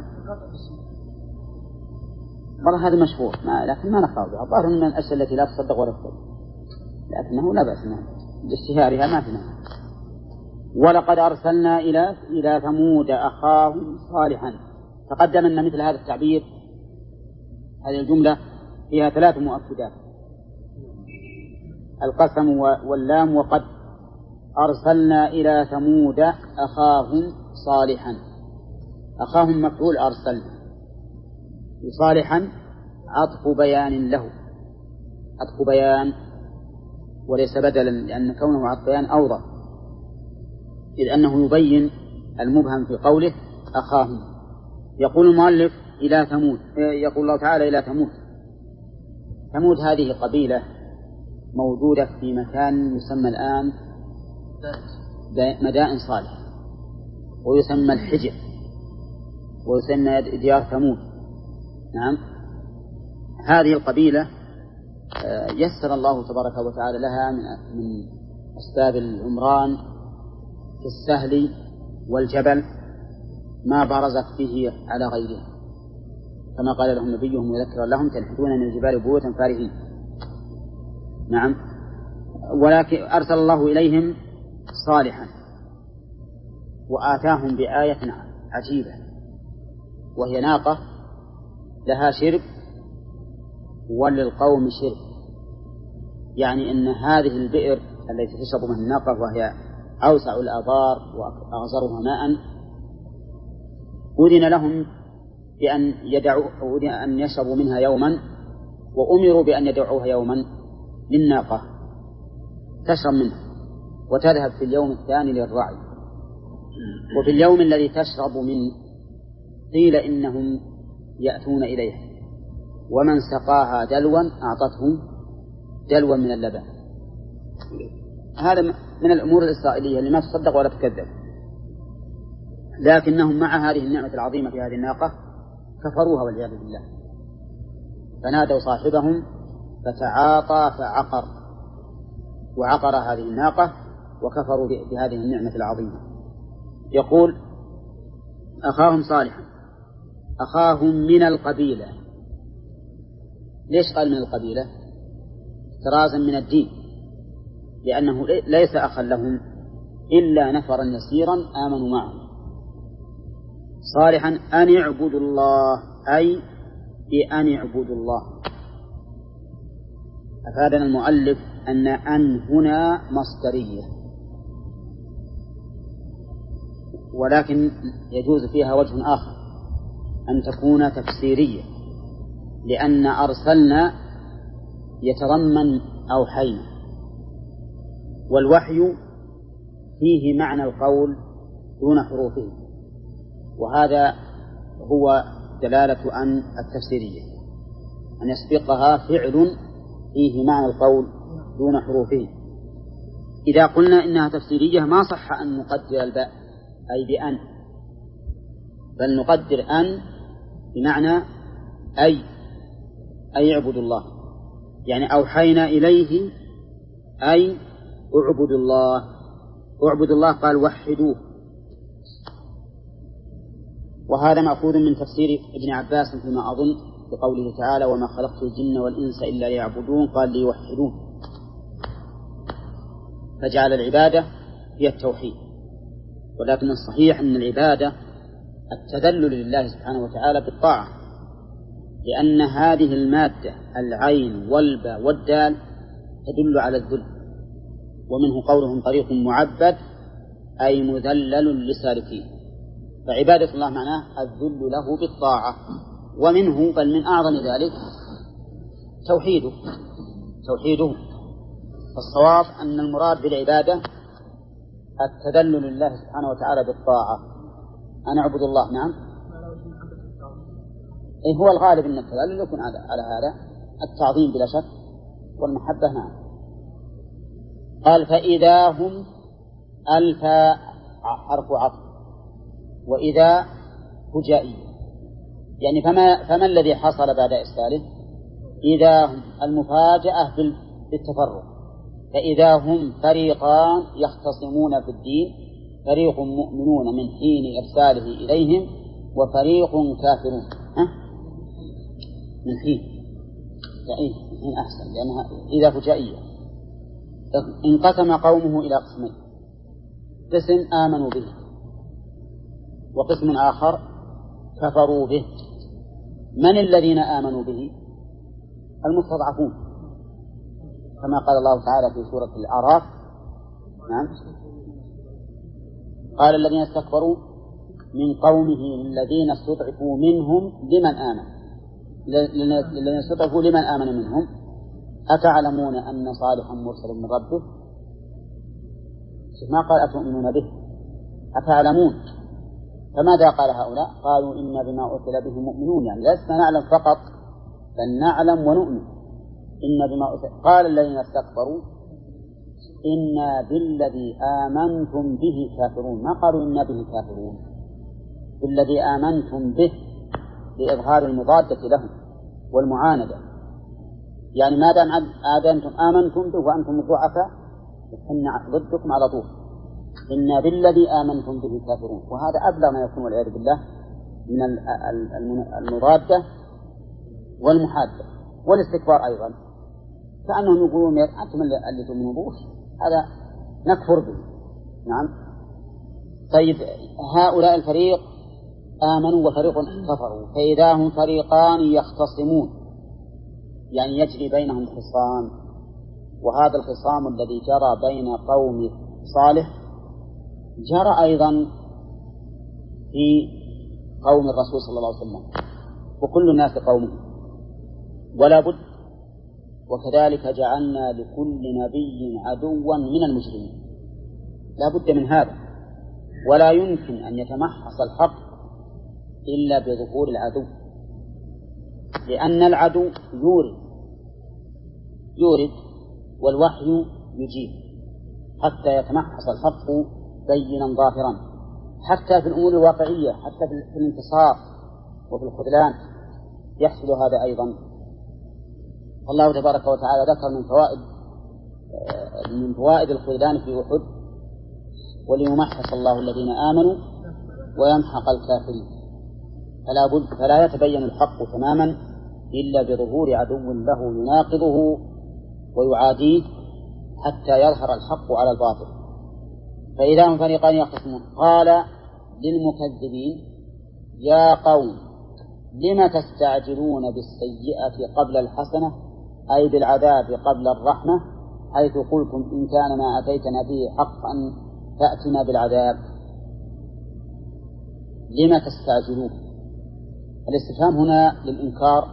والله هذا مشهور، لكن ما نخاف بها. الظاهر من الأشياء التي لا تصدق ولا تصدق، لكنه لا بأس لاشتهارها ما فيها. ولقد أرسلنا إلى ثمود أخاهم صالحا. تقدم أن مثل هذا التعبير، هذه الجملة فيها 3 مؤكدات: القسم واللام وقد. أرسلنا إلى ثمود أخاهم صالحا. أخاهم مفعول أرسلنا، صالحا عطف بيان له، عطف بيان وليس بدلا، لأن كونه عطف بيان أوضح، إذ أنه يبين المبهم في قوله أخاهم. يقول المؤلف إلى ثمود، يقول الله تعالى إلى ثمود. ثمود هذه قبيلة موجودة في مكان يسمى الآن مدائن صالح، ويسمى الحجر، ويسمى ديار ثمود. نعم. هذه القبيلة يسر الله تبارك وتعالى لها من أسباب العمران في السهل والجبل ما برزت به على غيرها، كما قال لهم نبيهم وذكر لهم: تنحتون من الجبال بيوتا فارهين. نعم. ولكن أرسل الله إليهم صالحا وآتاهم بآية عجيبة، وهي ناقة لها شرب وللقوم شرب، يعني أن هذه البئر التي تشرب منها الناقة وهي أوسع الآبار وأغزرها ماء أذن لهم بأن يشربوا منها يوما، وأمروا بأن يدعوها يوما للناقة تشرب منها وتذهب في اليوم الثاني للرعي. وفي اليوم الذي تشرب منه قيل إنهم يأتون إليها، ومن سقاها دلوا أعطته دلوا من اللبن. هذا من الأمور الإسرائيلية اللي ما تصدق ولا تكذب، لكنهم مع هذه النعمة العظيمة في هذه الناقة كفروها والعياذ بالله، فنادوا صاحبهم فتعاطى فعقر، وعقر هذه الناقة وكفروا بهذه النعمة العظيمة. يقول أخاهم صالحا، أخاهم من القبيلة. ليش قال من القبيلة؟ احترازا من الدين، لأنه ليس أخا لهم إلا نفرا يسيرا آمنوا معه. صالحا أن اعبدوا الله، أي بأن اعبدوا الله. أفادنا المؤلف أن هنا مصدرية، ولكن يجوز فيها وجه آخر أن تكون تفسيرية، لأن أرسلنا يتضمن أوحينا، والوحي فيه معنى القول دون حروفه، وهذا هو دلالة أن التفسيرية، أن يسبقها فعل فيه معنى القول دون حروفه. إذا قلنا إنها تفسيرية ما صح أن نقدر الباء أي بأن، بل نقدر أن بمعنى أي اعبدوا الله، يعني أوحينا إليه أي اعبدوا الله. اعبدوا الله قال وحدوه، وهذا مأخوذ من تفسير ابن عباس فيما أظن بقوله تعالى وما خلقت الجن والإنس إلا ليعبدون، قال ليوحدون، فجعل العبادة هي التوحيد. ولكن الصحيح أن العبادة التذلل لله سبحانه وتعالى بالطاعة، لأن هذه المادة العين والباء والدال تدل على الذل، ومنه قولهم طريق معبد أي مذلل لسالكين، فعبادة الله معناه الذل له بالطاعة. ومنه بل من أعظم ذلك توحيده. فالصواب أن المراد بالعبادة التذلل لله سبحانه وتعالى بالطاعة، أن أعبد الله. نعم، إيه هو الغالب أن التذلل يكون على هذا التعظيم بلا شك والمحبة. نعم. قال فإذا هم ألف حرف عطف، وإذا هجائية، يعني فما الذي حصل بعد إرساله؟ إذا هم المفاجأة بالتفرق، فإذا هم فريقان يختصمون في الدين، فريق مؤمنون من حين إرساله إليهم وفريق كافرون. من حين أحسن، لأنها إذا فجائية. انقسم قومه إلى قسمين، قسم آمنوا به وقسم آخر كفروا به. من الذين آمنوا به؟ المستضعفون، كما قال الله تعالى في سورة الأعراف. نعم، قال الذين استكبروا من قومه الذين استضعفوا منهم لمن آمن، الذين استضعفوا لمن آمن منهم أتعلمون أن صالحا مرسل من ربه؟ ما قال أتؤمنون به، أتعلمون. فماذا قال هؤلاء؟ قالوا إنا بما أرسل به مؤمنون، يعني لسنا نعلم فقط بل نعلم ونؤمن. إنا بما أرسل. قال الذين استكبروا إنا بالذي آمنتم به كافرون، ما قالوا إنا به كافرون، بالذي آمنتم به لإظهار المضادة لهم والمعاندة، يعني ما دام أنتم آمنتم به وأنتم الضعفاء إحنا ضدكم على طول. إنا بالذي آمنتم به كافرون، وهذا أبلغ ما يكون والعياذ بالله من المضادة والمحادة والاستكبار أيضا، كأنهم يقولون أنتم اللي تؤمنوا به هذا نكفر به. نعم. طيب هؤلاء الفريق آمنوا وفريق كفروا، فإذا هم فريقان يختصمون، يعني يجري بينهم خصام، وهذا الخصام الذي جرى بين قوم صالح جرى أيضا في قوم الرسول صلى الله عليه وسلم، وكل الناس قومه ولا بد. وكذلك جعلنا لكل نبي عدوا من المجرمين، لا بد من هذا، ولا يمكن أن يتمحص الحق إلا بظهور العدو، لأن العدو يورد والوحي يجيب حتى يتمحص الحق بينا ظاهرا، حتى في الأمور الواقعية، حتى في الانتصار وفي الخذلان يحصل هذا أيضا. الله تبارك وتعالى ذكر من فوائد الخذلان في أحد وليمحص الله الذين آمنوا ويمحق الكافرين، فلا يتبين الحق تماما إلا بظهور عدو له يناقضه ويعاديه حتى يظهر الحق على الباطل. فإذا هم فريقان يختصمون قال للمكذبين يا قوم لم تستعجلون بالسيئة قبل الحسنة، أي بالعذاب قبل الرحمة، حيث قلتم إن كان ما أتيتنا به حق أن تأتنا بالعذاب. لم تستعجلون؟ الاستفهام هنا للإنكار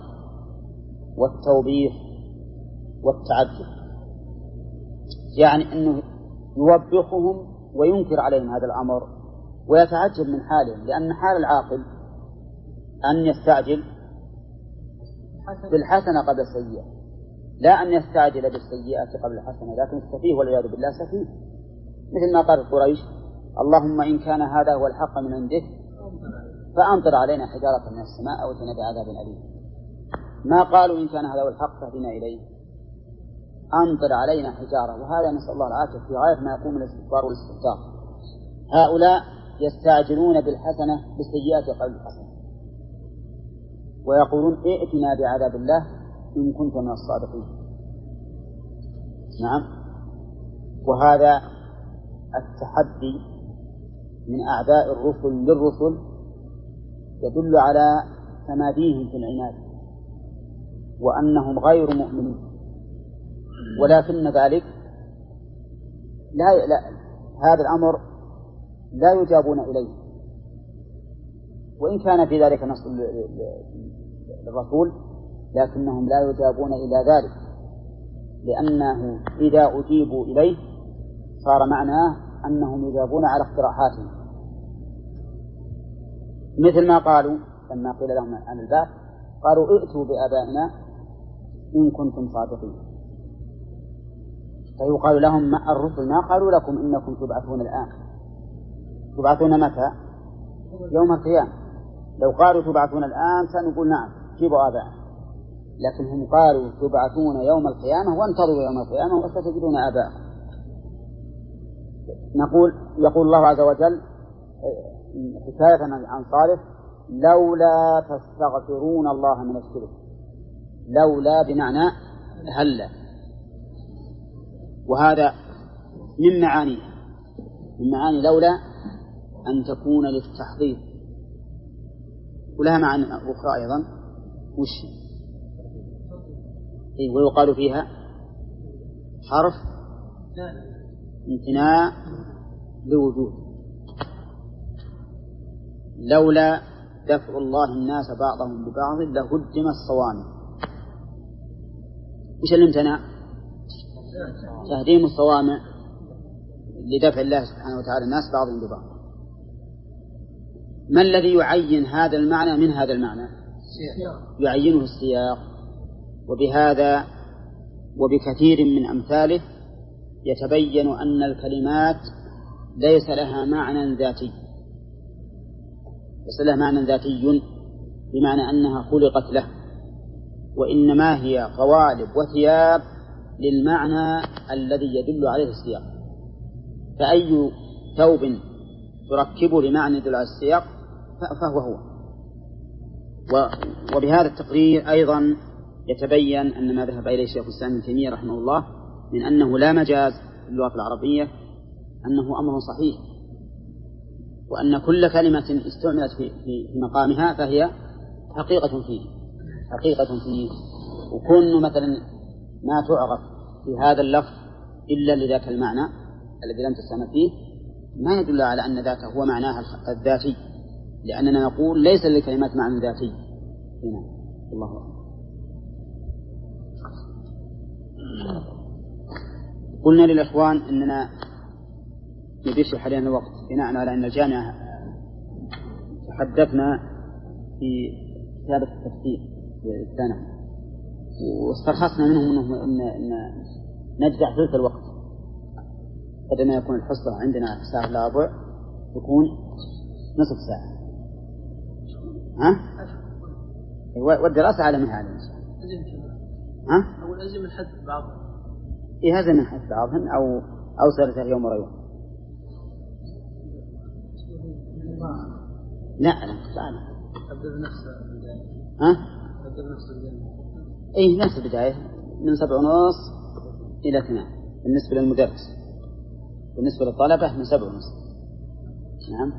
والتوبيخ والتعجب، يعني أنه يوبخهم وينكر عليهم هذا الأمر ويتعجب من حالهم، لأن حال العاقل أن يستعجل بالحسنة قبل السيئة، لا أن يستعجل بالسيئة قبل الحسنة. لكن السفيه والعياذ بالله سفيه، مثل ما قالت قريش: اللهم إن كان هذا هو الحق من عندك فأمطر علينا حجارة من السماء أو ائتنا بعذاب أليم. ما قالوا إن كان هذا هو الحق فاهدنا إليه، أمطر علينا حجارة. وهذا نسأل الله العافية في غاية ما يقوم الاستكبار والاستهتار. هؤلاء يستعجلون بالحسنة بالسيئات قبل الحسنة، ويقولون ائتنا بعذاب الله إن كنت من الصادقين. نعم. وهذا التحدي من أعداء الرسل للرسل يدل على تماديهم في العناد وأنهم غير مؤمنين، ولكن ذلك لا هذا الأمر لا يجابون إليه، وإن كان في ذلك نص للرسول لكنهم لا يجابون إلى ذلك، لأنه إذا أجيبوا إليه صار معناه أنهم يجابون على اقتراحاتهم، مثل ما قالوا لما قيل لهم عن البعث قالوا ائتوا بآبائنا إن كنتم صادقين. فيقال لهم الرسل ما قالوا لكم إنكم تبعثون الآن، تبعثون متى؟ يوم القيامة. لو قالوا تبعثون الآن سنقول نعم جيبوا آبائنا، لكن هم قالوا تبعثون يوم القيامة وانتظروا يوم القيامة وستجدون آباءكم. يقول الله عز وجل حكاية عن صالح: لولا تستغفرون الله من الشرك. لولا بمعنى هلا، وهذا من معاني لولا أن تكون للتحضير، ولها معاني أخرى أيضا. ويقال فيها حرف امتناع لوجود. لولا دفع الله الناس بعضهم ببعض لهدم الصوامع. وش الامتناع؟ تهديم الصوامع لدفع الله سبحانه وتعالى الناس بعضهم ببعض. ما الذي يعين هذا المعنى من هذا المعنى؟ يعينه السياق. وبهذا وبكثير من أمثاله يتبين أن الكلمات ليس لها معنى ذاتي، ليس لها معنى ذاتي بمعنى أنها خلقت له، وإنما هي قوالب وثياب للمعنى الذي يدل عليه السياق. فأي ثوب تركبه لمعنى يدل على السياق فهو. وبهذا التقرير أيضا يتبين أن ما ذهب إليه شيخ الإسلام ابن تيمية رحمه الله من أنه لا مجاز في اللغة العربية أنه أمر صحيح، وأن كل كلمة استعملت في مقامها فهي حقيقة فيه. وكون مثلا ما تعرف في هذا اللفظ إلا لذاك المعنى الذي لم تستعمل فيه ما يدل على أن ذاك هو معناها الذاتي، لأننا نقول ليس للكلمات معنى ذاتي هنا. الله أكبر. قلنا للإخوان أننا ندش حاليا الوقت بناء على أن الجامعة تحدثنا في كتابة التفسير الثانوي، واسترخصنا منهم أن نجزع ثلث الوقت، بدل ما يكون الحصة عندنا ساعة إلا ربع تكون نصف ساعة. والدراسة على مثال أو لازم الحد بعضهم هذا من حد بعضهم أو ثلاثة يوم ورا يوم. لا تعال أبدأ بنفس البداية. أبدأ بنفس البداية. نفس البداية من 7:30 إلى 2 بالنسبة للمدرس، بالنسبة للطلبة من 7:30. نعم.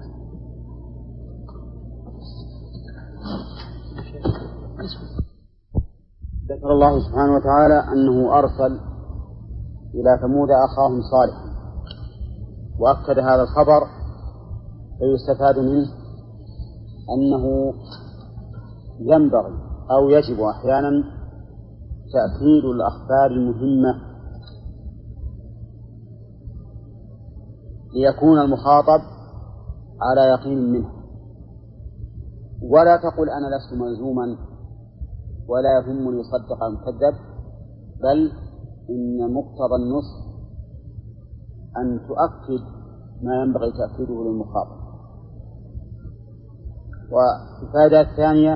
ذكر الله سبحانه وتعالى أنه أرسل إلى ثمود أخاهم صالحا، وأكد هذا الخبر فيستفاد منه أنه ينبغي أو يجب أحيانا تأكيد الأخبار المهمة ليكون المخاطب على يقين منه. ولا تقل أنا لست ملزوما ولا يهمني صدق أم كذب، بل إن مقتضى النص أن تؤكد ما ينبغي تأكيده للمخاطب. والفائدة الثانية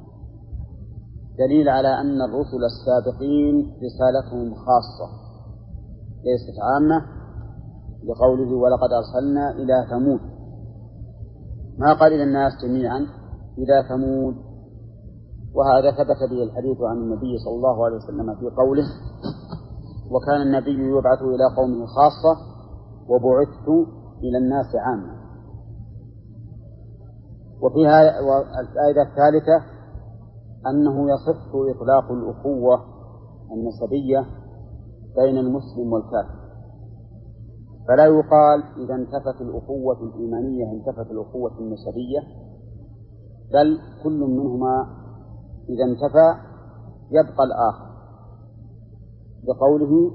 دليل على أن الرسل السابقين رسالتهم خاصة ليست عامة، لقوله ولقد أرسلنا إلى ثمود، ما قال إلى الناس جميعا، إلى ثمود. وهذا ثبت به الحديث عن النبي صلى الله عليه وسلم في قوله وكان النبي يبعث إلى قومه خاصة وبعثت إلى الناس عامة. وفيها الفائدة الثالثة أنه يصح إطلاق الأخوة النسبية بين المسلم والكافر، فلا يقال إذا انتفت الأخوة الإيمانية انتفت الأخوة النسبية، بل كل منهما إذا انتفى يبقى الآخر، بقوله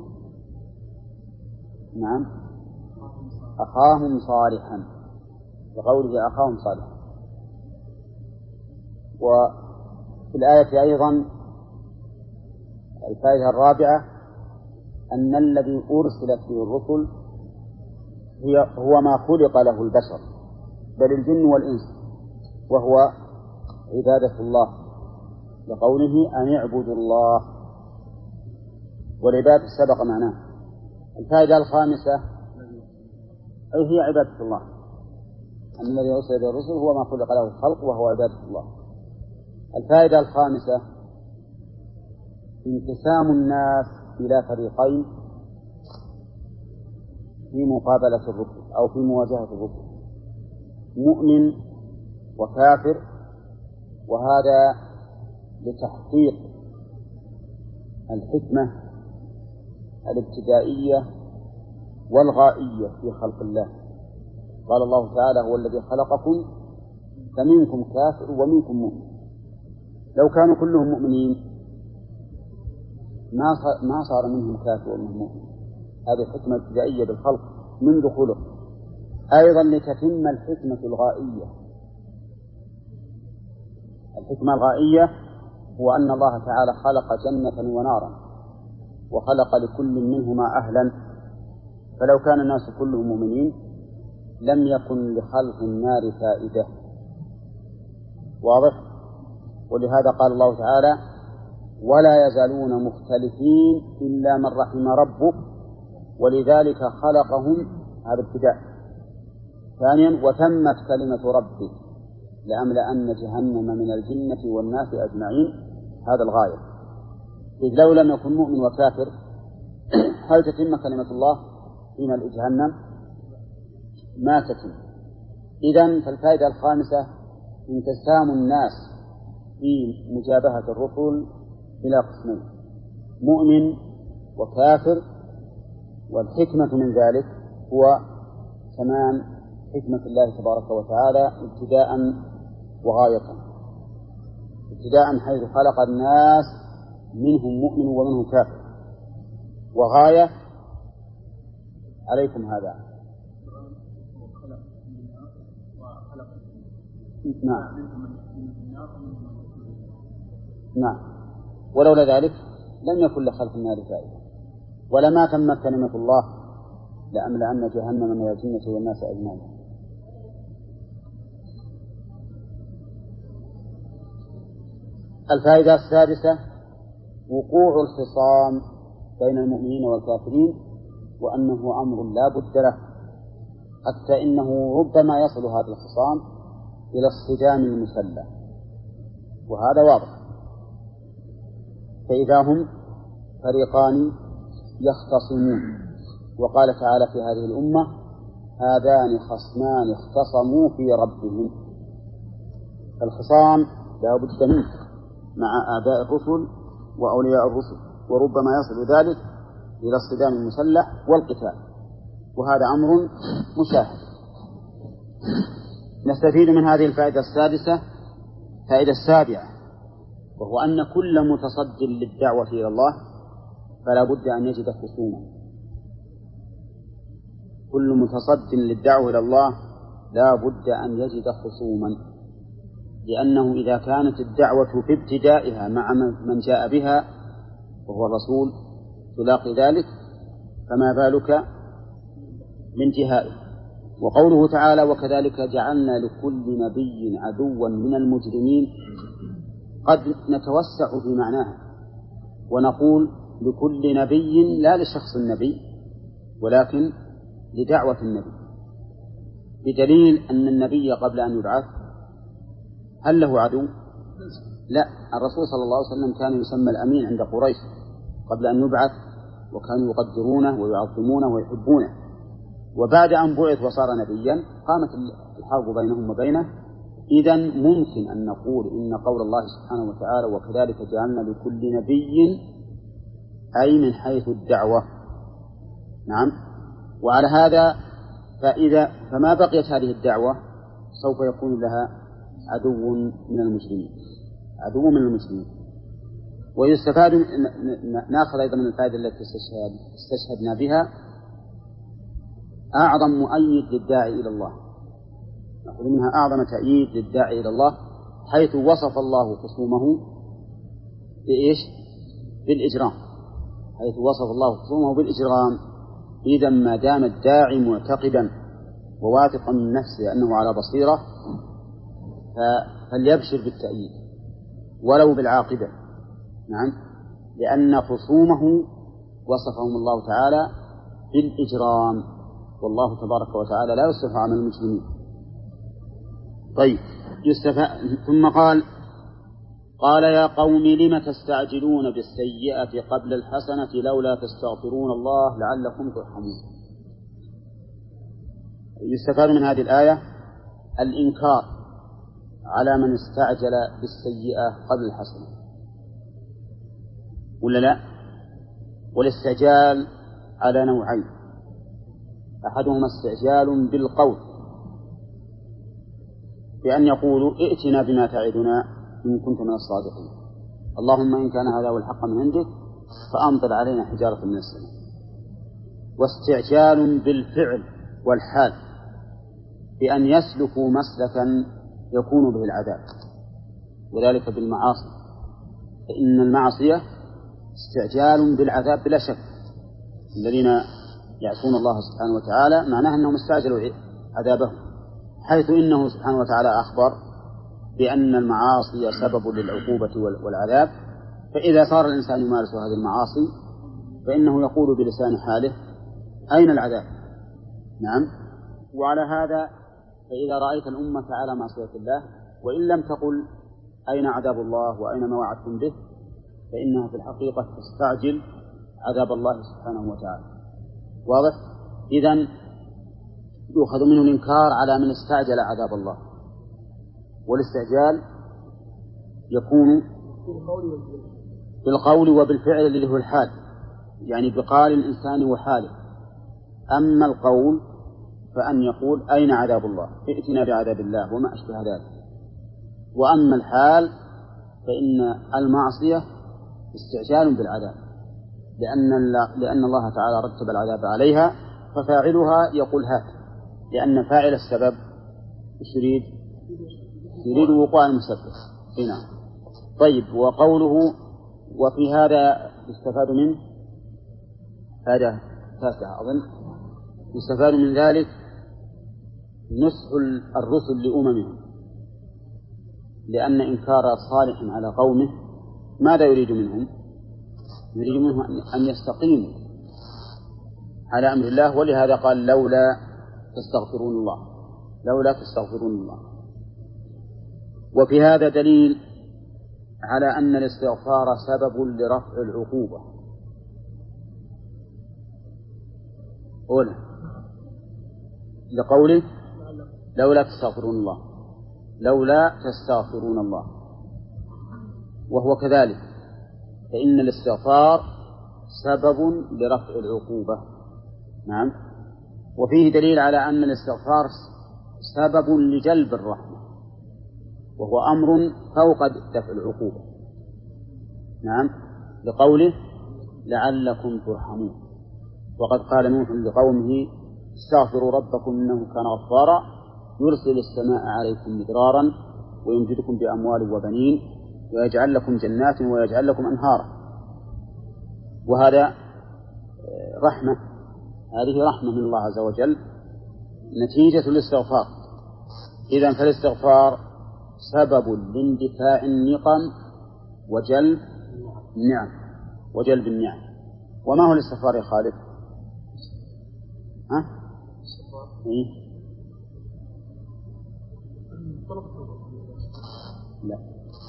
نعم أخاهم صالحا، بقوله أخاهم صالحا. وفي الآية أيضا الفائدة الرابعة أن الذي أرسلت به الرسل هو ما خلق له البشر بل الجن والإنس، وهو عبادة الله، لقوله أن اعبدوا الله، والعبادة سبق معناه. الفائدة الخامسة أي هي عبادة الله، أن الذي أرسل به الرسل هو ما خلق له الخلق وهو عبادة الله. الفائدة الخامسة انقسام الناس إلى فريقين في مقابلة الرسل أو في مواجهة الرسل، مؤمن وكافر، وهذا لتحقيق الحكمة الابتدائية والغائية في خلق الله. قال الله تعالى هو الذي خلقكم فمنكم كافر ومنكم مؤمن. لو كانوا كلهم مؤمنين ما صار منهم كافر ومنهم مؤمن. هذه الحكمة الابتدائية بالخلق منذ خلق. أيضا لتتم الحكمة الغائية. الحكمة الغائية هو أن الله تعالى خلق جنة ونارا وخلق لكل منهما أهلا، فلو كان الناس كلهم مؤمنين لم يكن لخلق النار فائدة. واضح؟ ولهذا قال الله تعالى ولا يزالون مختلفين إلا من رحم ربك ولذلك خلقهم. هذا ابتداء. ثانيا وتمت كلمة ربك لأملأن جهنم من الجنة والناس أجمعين. هذا الغاية، إذ لو لم يكن مؤمن وكافر هل تتم كلمة الله في ملء جهنم؟ ما تتم. إذن فالفائدة الخامسة انقسام الناس في مجابهة الرسل إلى قسمين، مؤمن وكافر، والحكمة من ذلك هو تمام حكمة الله تبارك وتعالى ابتداء وغاية. ابتداء حيث خلق الناس منهم مؤمن ومنهم كافر، وغاية عليكم هذا. نعم. ولولا ذلك لم يكن لخلق النار فائدة ولما تمت كلمة الله لأملأن جهنم من الجنة والناس أجمعين. الفائدة السادسة وقوع الخصام بين المؤمنين والكافرين، وأنه أمر لا بد له، حتى إنه ربما يصل هذا الخصام إلى الصدام المسلح، وهذا واضح. فإذا هم فريقان يختصمون، وقال تعالى في هذه الأمة هذان خصمان اختصموا في ربهم. الخصام لا بد منه مع أعداء الرسل وأولياء الرسل، وربما يصل ذلك إلى الصدام المسلح والقتال، وهذا أمر مشاهد. نستفيد من هذه الفائدة السادسة فائدة السابعة، وهو أن كل متصد للدعوة إلى الله فلا بد أن يجد خصوما، كل متصد للدعوة إلى الله لا بد أن يجد خصوما، لأنه إذا كانت الدعوة في ابتدائها مع من جاء بها وهو الرسول تلاقي ذلك، فما بالك بانتهائه. وقوله تعالى وكذلك جعلنا لكل نبي عدوا من المجرمين، قد نتوسع في معناها ونقول لكل نبي لا لشخص النبي ولكن لدعوة النبي، بدليل أن النبي قبل أن يبعث هل له عدو؟ لا، الرسول صلى الله عليه وسلم كان يسمى الأمين عند قريش قبل أن يبعث، وكانوا يقدرونه ويعظمونه ويحبونه، وبعد أن بعث وصار نبيا قامت الحرب بينهم وبينه. إذن ممكن أن نقول إن قول الله سبحانه وتعالى وكذلك جعلنا لكل نبي أي من حيث الدعوة. نعم. وعلى هذا فما بقيت هذه الدعوة سوف يكون لها عدو من المسلمين، عدو من المسلمين. ويستفاد ناخذ أيضا من الفائدة التي استشهدنا بها أعظم مؤيد للداعي إلى الله، نأخذ منها أعظم تأييد للداعي إلى الله، حيث وصف الله خصومه بإيش؟ بالإجرام، حيث وصف الله خصومه بالإجرام. إذا ما دام الداعي معتقدا وواثقا من نفسه أنه على بصيرة فليبشر بالتأييد ولو بالعاقبة. نعم، لأن خصومه وصفهم الله تعالى بالإجرام، والله تبارك وتعالى لا يصرف عن المسلمين. طيب، ثم قال يا قوم لم تستعجلون بالسيئة قبل الحسنة لولا تستغفرون الله لعلكم ترحمون. يستفاد من هذه الآية الإنكار على من استعجل بالسيئة قبل الحسنة، ولا لا؟ والاستعجال على نوعين، أحدهما استعجال بالقول بأن يقولوا ائتنا بما تعدنا إن كنت من الصادقين، اللهم إن كان هذا هو الحق من عندك فأمطر علينا حجارة من السماء. واستعجال بالفعل والحال بأن يسلكوا مسلكا يكون به العذاب، وذلك بالمعاصي، فإن المعصية استعجال بالعذاب بلا شك. الذين يعصون الله سبحانه وتعالى معناه أنهم استعجلوا عذابه، حيث إنه سبحانه وتعالى أخبر بأن المعاصي سبب للعقوبة والعذاب، فإذا صار الإنسان يمارس هذه المعاصي فإنه يقول بلسان حاله أين العذاب؟ نعم. وعلى هذا فإذا رأيت الأمة على معصية الله وإن لم تقل أين عذاب الله وأين ما وعدتم به، فإنها في الحقيقة تستعجل عذاب الله سبحانه وتعالى. واضح؟ إذن يؤخذ منه الإنكار على من استعجل عذاب الله، والاستعجال يكون بالقول وبالفعل اللي هو الحال، يعني بقال الإنسان وحاله. أما القول فأن يقول أين عذاب الله؟ ائتنا بعذاب الله وما أشبه ذلك. وأما الحال فإن المعصية استعجال بالعذاب، لأن الله تعالى رتب العذاب عليها، ففاعلها يقول هات، لأن فاعل السبب يريد وقوع المسبب. هنا طيب. وقوله وفي هذا يستفاد منه هذا تاسع أظن، يستفاد من ذلك نصح الرسل لأممهم، لأن إنكار صالح على قومه ماذا يريد منهم؟ يريد منهم أن يستقيموا على أمر الله، ولهذا قال لولا تستغفرون الله، لولا تستغفرون الله. وفي هذا دليل على أن الاستغفار سبب لرفع العقوبة. أولا لقوله لولا تستغفرون الله، لولا تستغفرون الله، وهو كذلك، فإن الاستغفار سبب لرفع العقوبة. نعم. وفيه دليل على أن الاستغفار سبب لجلب الرحمة، وهو أمر فوق دفع العقوبة. نعم، لقوله لعلكم ترحمون. وقد قال نوح لقومه استغفروا ربكم إنه كان غفارا يرسل السماء عليكم مدرارا ويمددكم بأموال وبنين ويجعل لكم جنات ويجعل لكم أنهارا. وهذا رحمة، هذه رحمة من الله عز وجل نتيجة الاستغفار. إذن فالاستغفار سبب لاندفاع النقم وجلب النعم وجلب النعم. وما هو الاستغفار يا خالد؟ ها؟ إيه؟ لا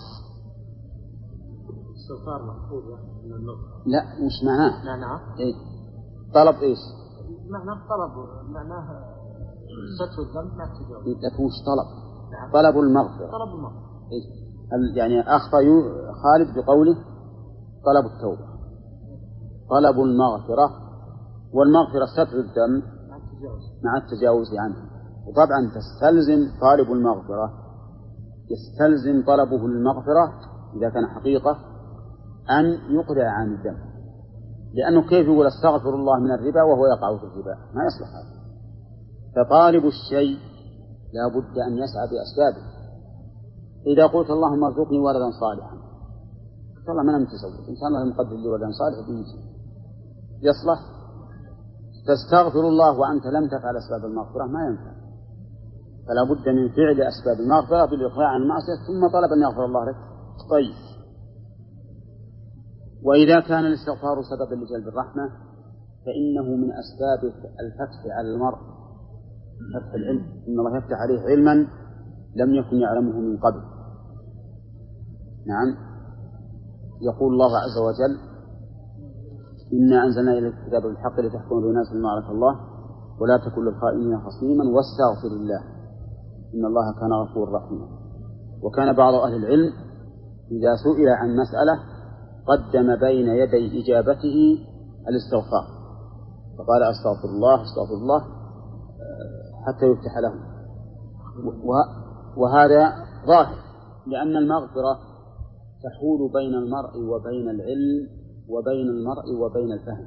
استغفار محفوظ من النطق. لا مش معناه. معناه إيه؟ طلب إيش؟ معناه طلب، معناه ستر الذنب مع التجاوز. لكن مش طلب. نعم. طلب المغفرة. طلب المغفرة. إيه؟ يعني أخطأ خالد بقوله طلب التوبة. طلب المغفرة، والمغفرة ستر الذنب مع التجاوز عنه. وطبعا تستلزم طالب المغفرة يستلزم طلبه المغفرة إذا كان حقيقة أن يقلع عن الذنب، لأنه كيف يقول استغفر الله من الربا وهو يقع في الربا؟ ما يصلح هذا. فطالب الشيء لا بد أن يسعى بأسبابه. إذا قلت اللهم ارزقني ولدا صالحا، قلت الله ما أنا متزوج، إن شاء الله مقدر لي ولدا صالح بيجي، يصلح؟ تستغفر الله وأنت لم تفعل أسباب المغفرة ما ينفع. فلا بد من فعل أسباب المغفرة بالإقلاع عن المعصية ثم طلب أن يغفر الله لك. طيب، وإذا كان الاستغفار سببا لجلب الرحمة فإنه من أسباب الفتح على المرء، فتح العلم، إن الله يفتح عليه علما لم يكن يعلمه من قبل. نعم، يقول الله عز وجل إنا أنزلنا إليك الكتاب بالحق لتحكم بين الناس بما أراك الله ولا تكن للخائنين خصيما واستغفر الله إن الله كان غفورا رحيما. وكان بعض أهل العلم إذا سئل عن مسألة قدم بين يدي إجابته الاستغفار، فقال أستغفر الله أستغفر الله حتى يفتح له. وهذا ظاهر، لأن المغفرة تحول بين المرء وبين العلم وبين المرء وبين الفهم.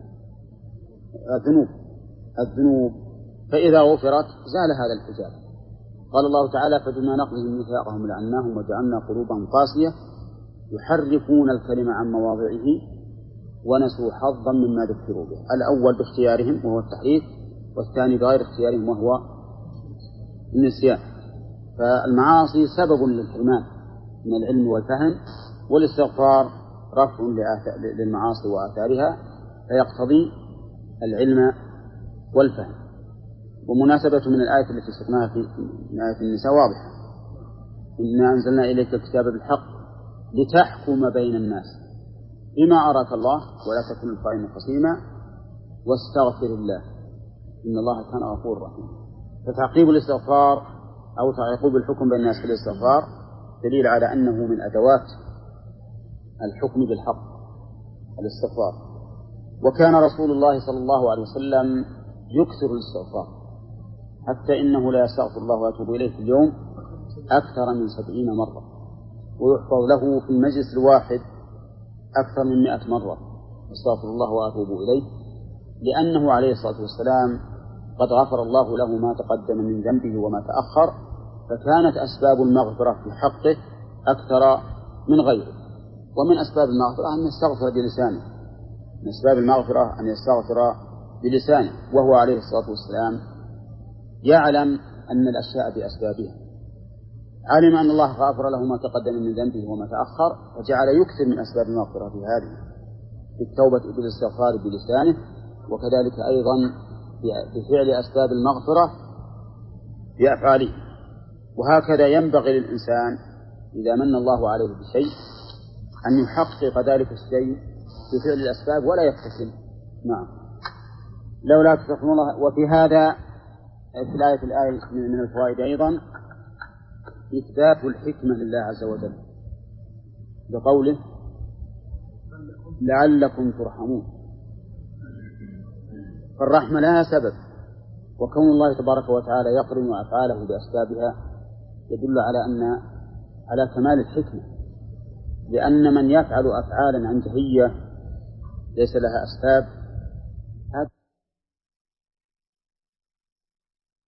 الذنوب فإذا غفرت زال هذا الحجاب. قال الله تعالى فبما نقضهم ميثاقهم لعناهم وجعلنا قلوبهم قاسية يحرفون الكلمة عن مواضعه ونسوا حظا مما ذكروا به. الأول باختيارهم وهو التحريف، والثاني بغير اختيارهم وهو النسيان. فالمعاصي سبب للحرمان من العلم والفهم، والاستغفار رفع للمعاصي وآثارها فيقتضي العلم والفهم. ومناسبة من الآية التي سقناها في آية النساء واضحة: إنا أنزلنا إليك الكتاب بالحق لتحكم بين الناس بما أراك الله ولا تكن للخائنين خصيما واستغفر الله إن الله كان غفورا رحيما. فتعقيب الاستغفار أو تعقيب الحكم بين الناس في الاستغفار دليل على أنه من أدوات الحكم بالحق الاستغفار. وكان رسول الله صلى الله عليه وسلم يكثر الاستغفار حتى إنه لا يستغفر الله ويتوب إليه في اليوم أكثر من 70 مرة، ويحفظ له في المجلس الواحد أكثر من 100 مرة استغفر الله وأتوب إليه، لأنه عليه الصلاة والسلام قد غفر الله له ما تقدم من ذنبه وما تأخر، فكانت أسباب المغفرة في حقه أكثر من غيره. ومن أسباب المغفرة أن يستغفر بلسانه، من أسباب المغفرة أن يستغفر بلسانه، وهو عليه الصلاة والسلام يعلم أن الأشياء بأسبابها، علم أن الله غفر له ما تقدم من ذنبه وما تأخر، فجعل يكثر من أسباب المغفرة في هذه، بالتوبة بالاستغفار بلسانه، وكذلك أيضا بفعل أسباب المغفرة بأفعاله. وهكذا ينبغي للإنسان إذا من الله عليه بشيء أن يحقق ذلك الشيء بفعل الأسباب ولا يفتكن. نعم، لولا تستغفرون الله. وفي هذا في الآية من الفوائد أيضا إثبات الحكمة لله عز وجل بقوله لعلكم ترحمون. فالرحمة لها سبب، وكون الله تبارك وتعالى يقرن أفعاله بأسبابها يدل على كمال الحكمة، لأن من يفعل أفعالا عن جهية ليس لها أسباب